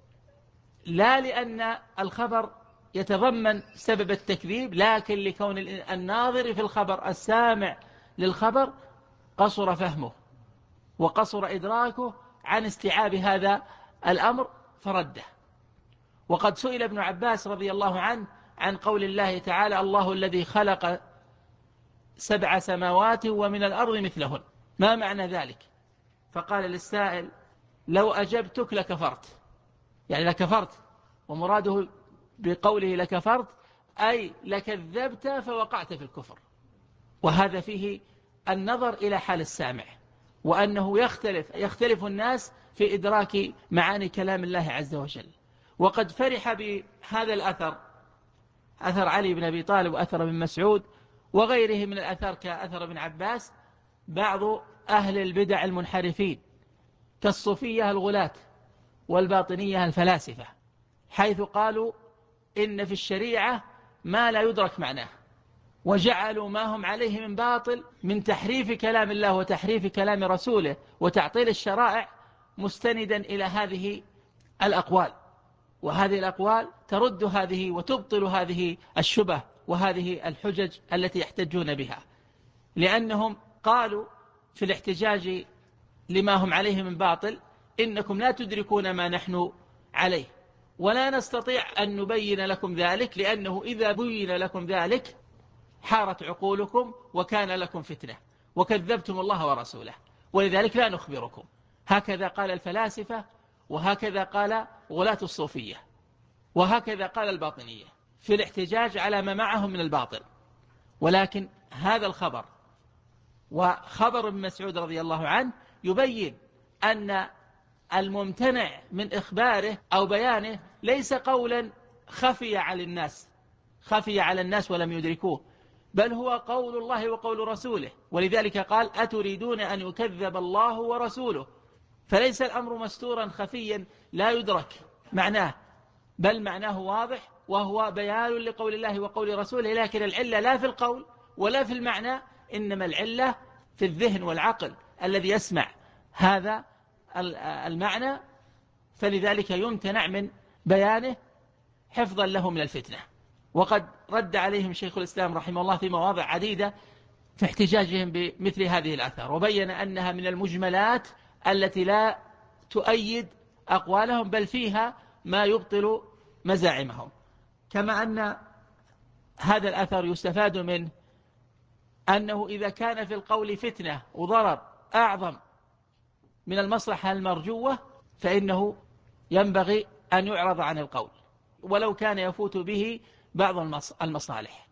لا لأن الخبر يتضمن سبب التكذيب، لكن لكون الناظر في الخبر السامع للخبر قصر فهمه وقصر إدراكه عن استيعاب هذا الأمر فرده. وقد سئل ابن عباس رضي الله عنه عن قول الله تعالى: الله الذي خلق 7 سماوات ومن الأرض مثلهن. ما معنى ذلك؟ فقال للسائل: لو أجبتك لكفرت، يعني لكفرت، ومراده بقوله لكفرت أي لكذبت فوقعت في الكفر. وهذا فيه النظر إلى حال السامع، وأنه يختلف الناس في إدراك معاني كلام الله عز وجل. وقد فرح بهذا الأثر أثر علي بن أبي طالب وأثر ابن مسعود وغيره من الأثر كأثر ابن عباس بعض أهل البدع المنحرفين كالصوفية الغلاة والباطنية الفلاسفة، حيث قالوا إن في الشريعة ما لا يدرك معناه، وجعلوا ما هم عليه من باطل من تحريف كلام الله وتحريف كلام رسوله وتعطيل الشرائع مستندا إلى هذه الأقوال. وهذه الأقوال ترد هذه وتبطل هذه الشبه وهذه الحجج التي يحتجون بها، لأنهم قالوا في الاحتجاج لما هم عليه من باطل: إنكم لا تدركون ما نحن عليه، ولا نستطيع أن نبين لكم ذلك، لأنه إذا بين لكم ذلك حارت عقولكم وكان لكم فتنة وكذبتم الله ورسوله، ولذلك لا نخبركم. هكذا قال الفلاسفة، وهكذا قال غلاة الصوفية، وهكذا قال الباطنية في الاحتجاج على ما معهم من الباطل. ولكن هذا الخبر وخبر ابن مسعود رضي الله عنه يبين أن الممتنع من إخباره أو بيانه ليس قولا خفي على الناس ولم يدركوه، بل هو قول الله وقول رسوله. ولذلك قال: أتريدون أن يكذب الله ورسوله. فليس الأمر مستورا خفيا لا يدرك معناه، بل معناه واضح، وهو بيان لقول الله وقول رسوله. لكن العلة لا في القول ولا في المعنى، إنما العلة في الذهن والعقل الذي يسمع هذا المعنى، فلذلك يمتنع من بيانه حفظا له من الفتنة. وقد رد عليهم شيخ الإسلام رحمه الله في مواضع عديدة في احتجاجهم بمثل هذه الآثار، وبين أنها من المجملات التي لا تؤيد أقوالهم، بل فيها ما يبطل مزاعمهم. كما أن هذا الأثر يستفاد منه أنه إذا كان في القول فتنة وضرر أعظم من المصلحة المرجوة فإنه ينبغي أن يعرض عن القول ولو كان يفوت به بعض المصالح.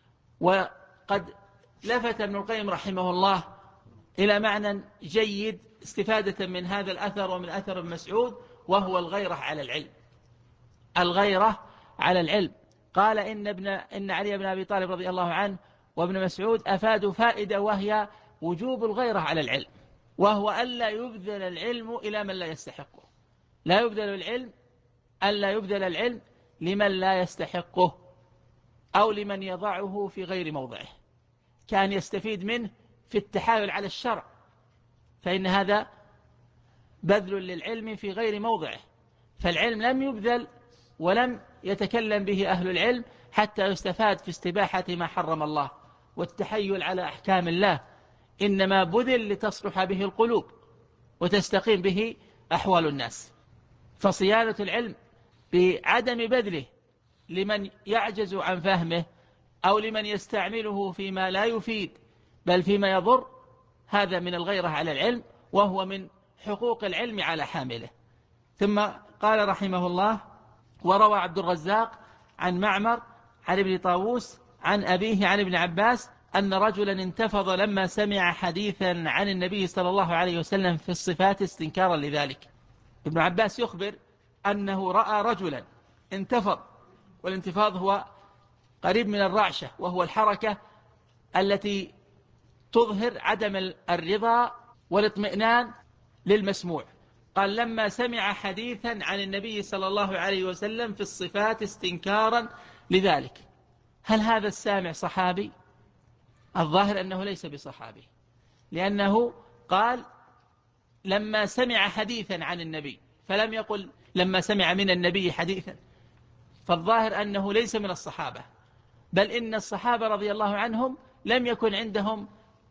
وقد لفت ابن القيم رحمه الله إلى معنى جيد استفادة من هذا الأثر ومن أثر ابن مسعود، وهو الغيرة على العلم. الغيرة على العلم. قال إن علي بن أبي طالب رضي الله عنه وابن مسعود أفادوا فائدة، وهي وجوب الغيرة على العلم، وهو ألا يبذل العلم إلى من لا يستحقه. لا يبذل العلم، ألا يبذل العلم لمن لا يستحقه أو لمن يضعه في غير موضعه، كان يستفيد منه في التحايل على الشرع، فإن هذا بذل للعلم في غير موضعه. فالعلم لم يبذل ولم يتكلم به أهل العلم حتى يستفاد في استباحة ما حرم الله والتحيل على أحكام الله، إنما بذل لتصلح به القلوب وتستقيم به أحوال الناس. فصيانة العلم بعدم بذله لمن يعجز عن فهمه أو لمن يستعمله فيما لا يفيد بل فيما يضر، هذا من الغيرة على العلم، وهو من حقوق العلم على حامله. ثم قال رحمه الله: وروى عبد الرزاق عن معمر عن ابن طاووس عن أبيه عن ابن عباس أن رجلا انتفض لما سمع حديثا عن النبي صلى الله عليه وسلم في الصفات استنكارا لذلك. ابن عباس يخبر أنه رأى رجلا انتفض، والانتفاض هو قريب من الرعشة، وهو الحركة التي تظهر عدم الرضا والاطمئنان للمسموع. قال: لما سمع حديثا عن النبي صلى الله عليه وسلم في الصفات استنكارا لذلك. هل هذا السامع صحابي؟ الظاهر أنه ليس بصحابي، لأنه قال لما سمع حديثا عن النبي، فلم يقل لما سمع من النبي حديثا، فالظاهر أنه ليس من الصحابة، بل إن الصحابة رضي الله عنهم لم يكن عندهم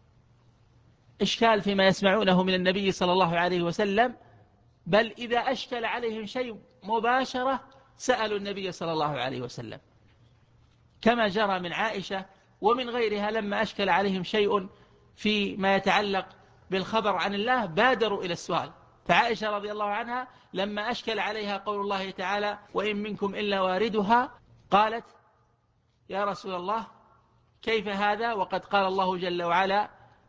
إشكال فيما يسمعونه من النبي صلى الله عليه وسلم، بل إذا أشكل عليهم شيء مباشرة سألوا النبي صلى الله عليه وسلم، كما جرى من عائشة ومن غيرها لما أشكل عليهم شيء فيما يتعلق بالخبر عن الله بادروا إلى السؤال. فعائشة رضي الله عنها لما أشكل عليها قول الله تعالى وإن منكم إلا واردها قالت يا رسول الله كيف هذا وقد قال الله جل وعلا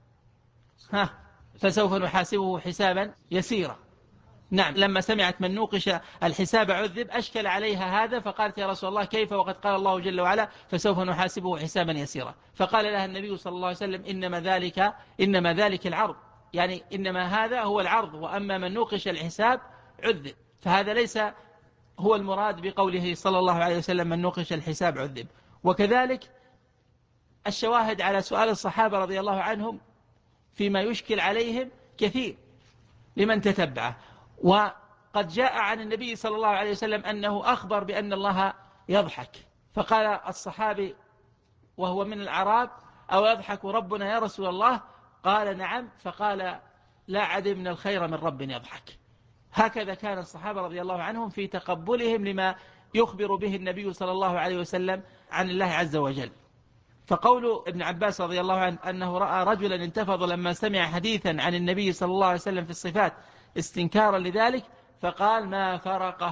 فسوف نحاسبه حسابا يسيرا. نعم، لما سمعت من نوقش الحساب عذب أشكل عليها هذا، فقالت يا رسول الله كيف وقد قال الله جل وعلا فسوف نحاسبه حسابا يسيرا. فقال لها النبي صلى الله عليه وسلم إنما ذلك العرض، يعني إنما هذا هو العرض، وأما من نوقش الحساب عذب. فهذا ليس هو المراد بقوله صلى الله عليه وسلم من نوقش الحساب عذب. وكذلك الشواهد على سؤال الصحابة رضي الله عنهم فيما يشكل عليهم كثير لمن تتبعه. وقد جاء عن النبي صلى الله عليه وسلم أنه أخبر بأن الله يضحك، فقال الصحابي وهو من الأعراب أو يضحك ربنا يا رسول الله؟ قال نعم، فقال لا عدمنا الخير من رب يضحك. هكذا كان الصحابة رضي الله عنهم في تقبلهم لما يخبر به النبي صلى الله عليه وسلم عن الله عز وجل. فقول ابن عباس رضي الله عنه أنه رأى رجلا انتفض لما سمع حديثا عن النبي صلى الله عليه وسلم في الصفات استنكارا لذلك، فقال ما فرق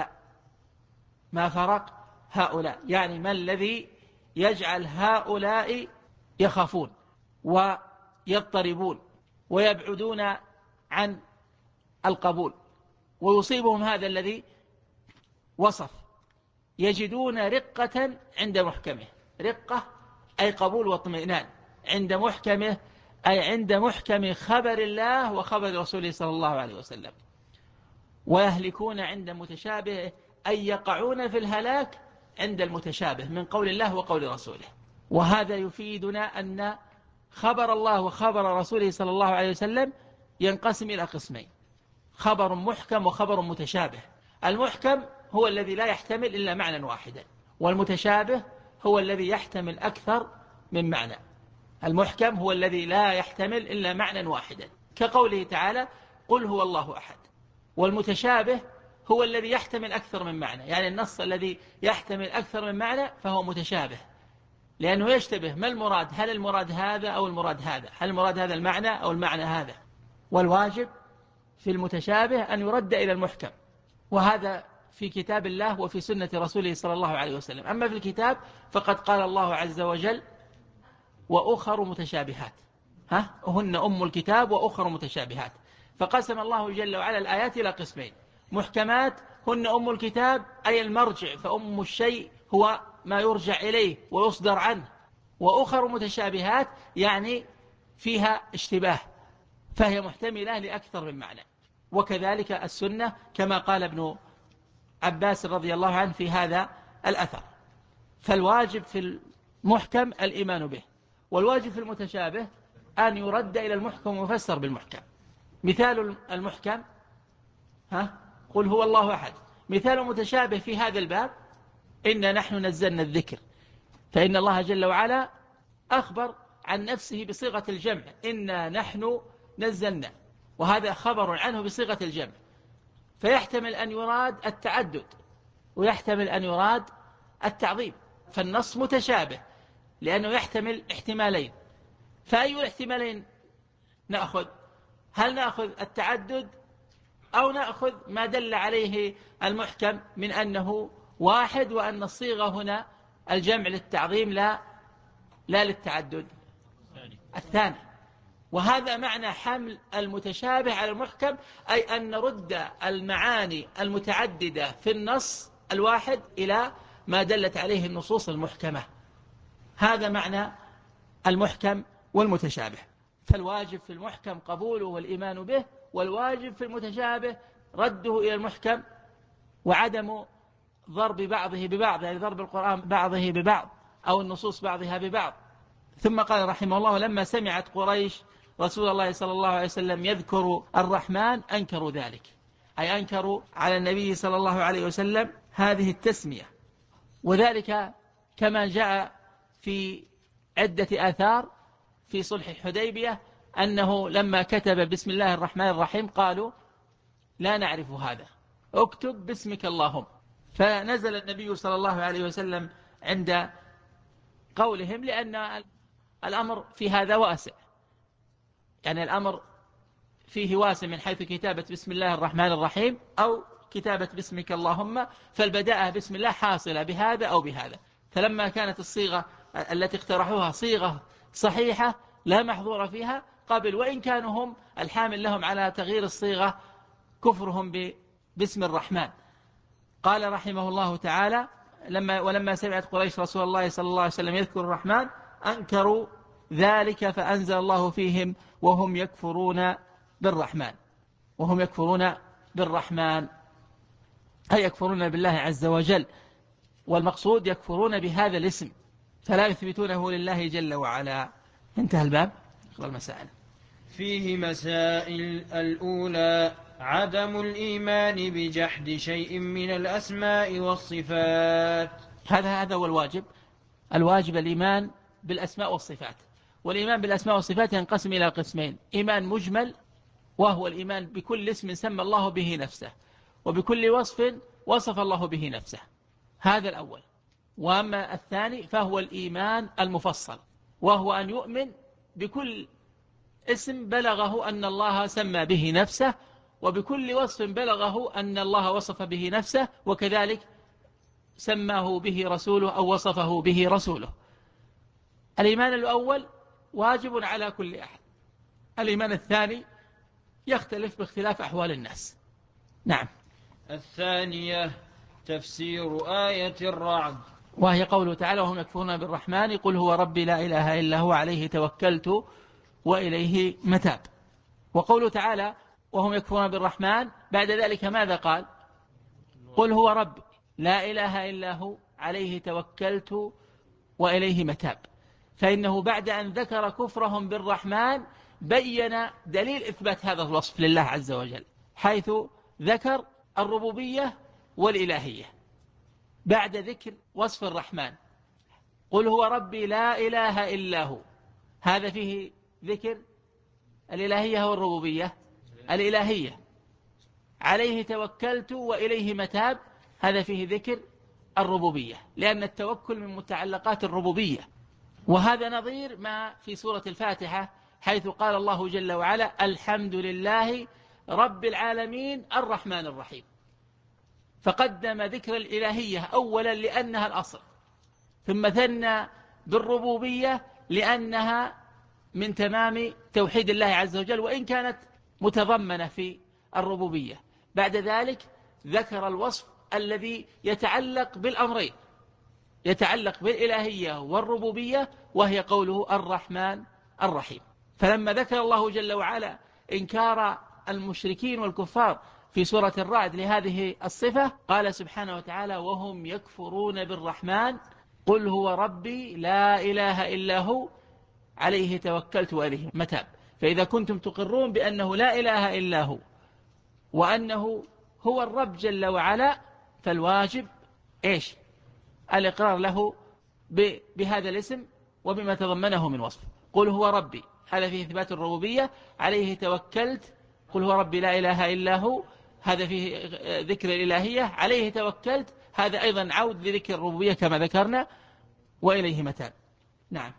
هؤلاء، يعني ما الذي يجعل هؤلاء يخافون ويضطربون ويبعدون عن القبول ويصيبهم هذا الذي وصف، يجدون رقة عند محكمه. رقة أي قبول واطمئنان، عند محكمه أي عند محكم خبر الله وخبر رسوله صلى الله عليه وسلم. ويهلكون عند متشابه أي يقعون في الهلاك عند المتشابه من قول الله وقول رسوله. وهذا يفيدنا أن خبر الله وخبر رسوله صلى الله عليه وسلم ينقسم إلى قسمين: خبر محكم وخبر متشابه. المحكم هو الذي لا يحتمل إلا معنى واحدا، والمتشابه هو الذي يحتمل أكثر من معنى. المحكم هو الذي لا يحتمل إلا معنى واحدا كقوله تعالى قل هو الله أحد. والمتشابه هو الذي يحتمل أكثر من معنى، يعني النص الذي يحتمل أكثر من معنى فهو متشابه، لأنه يشتبه ما المراد، هل المراد هذا أو المراد هذا، هل المراد هذا المعنى أو المعنى هذا. والواجب في المتشابه أن يرد إلى المحكم، وهذا في كتاب الله وفي سنة رسوله صلى الله عليه وسلم. أما في الكتاب فقد قال الله عز وجل وأخر متشابهات، هن أم الكتاب وأخر متشابهات. فقسم الله جل وعلا الآيات إلى قسمين: محكمات هن أم الكتاب أي المرجع، فأم الشيء هو ما يرجع إليه ويصدر عنه، وأخر متشابهات يعني فيها اشتباه فهي محتملة لأكثر من معنى. وكذلك السنة كما قال ابن عباس رضي الله عنه في هذا الأثر. فالواجب في المحكم الإيمان به، والواجب في المتشابه أن يرد إلى المحكم ويفسر بالمحكم. مثال المحكم قل هو الله أحد. مثال المتشابه في هذا الباب إنا نحن نزلنا الذكر، فإن الله جل وعلا أخبر عن نفسه بصيغة الجمع إنا نحن نزلنا، وهذا خبر عنه بصيغة الجمع، فيحتمل أن يراد التعدد ويحتمل أن يراد التعظيم. فالنص متشابه لأنه يحتمل احتمالين، فأي الاحتمالين نأخذ؟ هل نأخذ التعدد أو نأخذ ما دل عليه المحكم من أنه واحد وأن الصيغة هنا الجمع للتعظيم لا للتعدد؟ الثاني. وهذا معنى حمل المتشابه على المحكم، أي أن نرد المعاني المتعددة في النص الواحد إلى ما دلت عليه النصوص المحكمة. هذا معنى المحكم والمتشابه. فالواجب في المحكم قبوله والإيمان به، والواجب في المتشابه رده إلى المحكم وعدم ضرب بعضه ببعض، يعني ضرب القرآن بعضه ببعض أو النصوص بعضها ببعض. ثم قال رحمه الله لما سمعت قريش رسول الله صلى الله عليه وسلم يذكر الرحمن أنكروا ذلك، أي أنكروا على النبي صلى الله عليه وسلم هذه التسمية. وذلك كما جاء في عدة آثار في صلح الحديبية أنه لما كتب بسم الله الرحمن الرحيم قالوا لا نعرف هذا، اكتب باسمك اللهم. فنزل النبي صلى الله عليه وسلم عند قولهم، لأن الأمر في هذا واسع، يعني الأمر فيه واسع من حيث كتابة بسم الله الرحمن الرحيم أو كتابة باسمك اللهم، فالبداءة بسم الله حاصلة بهذا أو بهذا. فلما كانت الصيغة التي اقترحوها صيغة صحيحة لا محظور فيها قبل، وإن كانوا هم الحامل لهم على تغيير الصيغة كفرهم باسم الرحمن. قال رحمه الله تعالى: ولما سمعت قريش رسول الله صلى الله عليه وسلم يذكر الرحمن أنكروا ذلك فأنزل الله فيهم وهم يكفرون بالرحمن. وهم يكفرون بالرحمن أي يكفرون بالله عز وجل، والمقصود يكفرون بهذا الاسم فلا يثبتونه لله جل وعلا. انتهى الباب. اقرأ المسائل. فيه مسائل. الأولى: عدم الإيمان بجحد شيء من الأسماء والصفات. هذا هو الواجب. الواجب الإيمان بالأسماء والصفات. والإيمان بالأسماء والصفات ينقسم إلى قسمين: إيمان مجمل، وهو الإيمان بكل اسم سمى الله به نفسه وبكل وصف وصف الله به نفسه، هذا الأول. وأما الثاني فهو الإيمان المفصل، وهو أن يؤمن بكل اسم بلغه أن الله سمى به نفسه، وبكل وصف بلغه أن الله وصف به نفسه وكذلك سماه به رسوله أو وصفه به رسوله. الإيمان الأول واجب على كل أحد. الإيمان الثاني يختلف باختلاف أحوال الناس. نعم. الثانية: تفسير آية الرعد، وهي قوله تعالى: وهم يكفرون بالرحمن قل هو ربي لا إله إلا هو عليه توكلت وإليه متاب. وقوله تعالى: وهم يكفرون بالرحمن، بعد ذلك ماذا قال؟ قل هو ربي لا إله إلا هو عليه توكلت وإليه متاب. فإنه بعد أن ذكر كفرهم بالرحمن بين دليل إثبات هذا الوصف لله عز وجل، حيث ذكر الربوبية والإلهية بعد ذكر وصف الرحمن. قل هو ربي لا إله إلا هو، هذا فيه ذكر الإلهية والربوبية. الإلهية. عليه توكلت وإليه متاب، هذا فيه ذكر الربوبية، لأن التوكل من متعلقات الربوبية. وهذا نظير ما في سورة الفاتحة، حيث قال الله جل وعلا: الحمد لله رب العالمين الرحمن الرحيم. فقدم ذكر الإلهية أولا لأنها الأصل، ثم ثنى بالربوبية لأنها من تمام توحيد الله عز وجل، وإن كانت متضمنة في الربوبية. بعد ذلك ذكر الوصف الذي يتعلق بالأمرين، يتعلق بالإلهية والربوبية، وهي قوله الرحمن الرحيم. فلما ذكر الله جل وعلا إنكار المشركين والكفار في سورة الرعد لهذه الصفة قال سبحانه وتعالى: وهم يكفرون بالرحمن قل هو ربي لا إله إلا هو عليه توكلت وإليه متاب. فإذا كنتم تقرون بأنه لا إله إلا هو وأنه هو الرب جل وعلا، فالواجب إيش؟ الإقرار له بهذا الاسم وبما تضمنه من وصف. قل هو ربي، هذا فيه إثبات الربوبية. عليه توكلت، قل هو ربي لا إله إلا هو، هذا فيه ذكر الإلهية. عليه توكلت، هذا أيضا عود لذكر الربوبية كما ذكرنا، وإليه متاب. نعم.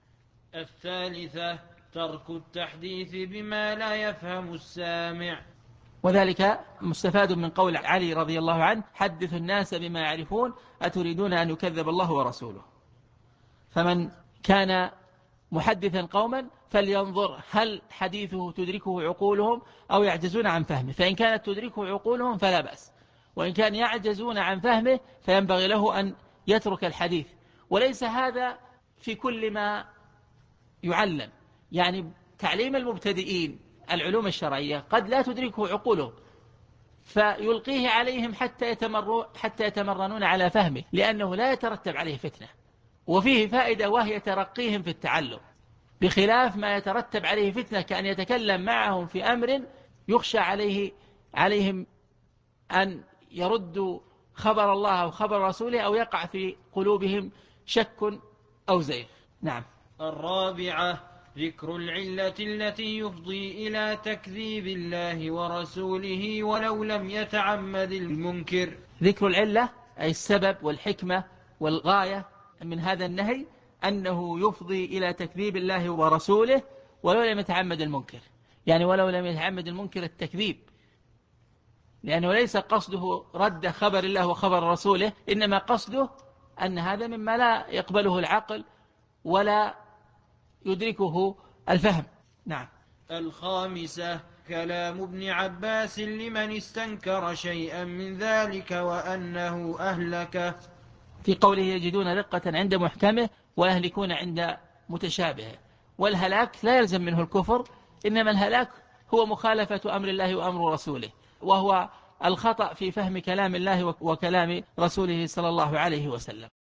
الثالثة: ترك التحديث بما لا يفهم السامع، وذلك مستفاد من قول علي رضي الله عنه: حدث الناس بما يعرفون أتريدون أن يكذب الله ورسوله. فمن كان محدثا قوما فلينظر هل حديثه تدركه عقولهم أو يعجزون عن فهمه، فإن كانت تدركه عقولهم فلا بأس، وإن كان يعجزون عن فهمه فينبغي له أن يترك الحديث. وليس هذا في كل ما يعلم، يعني تعليم المبتدئين العلوم الشرعية قد لا تدركه عقولهم فيلقيه عليهم حتى يتمرنون على فهمه، لأنه لا يترتب عليه فتنة، وفيه فائدة وهي ترقيهم في التعلم، بخلاف ما يترتب عليه فتنة كأن يتكلم معهم في أمر يخشى عليهم أن يردوا خبر الله أو خبر رسوله أو يقع في قلوبهم شك أو زيغ. نعم. الرابعة: ذكر العلة التي يفضي إلى تكذيب الله ورسوله ولو لم يتعمد المنكر. ذكر العلة أي السبب والحكمة والغاية من هذا النهي أنه يفضي إلى تكذيب الله ورسوله ولو لم يتعمد المنكر، يعني ولو لم يتعمد المنكر التكذيب، لأنه ليس قصده رد خبر الله وخبر رسوله، إنما قصده أن هذا مما لا يقبله العقل ولا يدركه الفهم. نعم. الخامسة كلام ابن عباس لمن استنكر شيئا من ذلك وأنه أهلكه، في قوله يجدون رقة عند محكمه ويهلكون عند متشابهه. والهلاك لا يلزم منه الكفر، إنما الهلاك هو مخالفة أمر الله وأمر رسوله، وهو الخطأ في فهم كلام الله وكلام رسوله صلى الله عليه وسلم.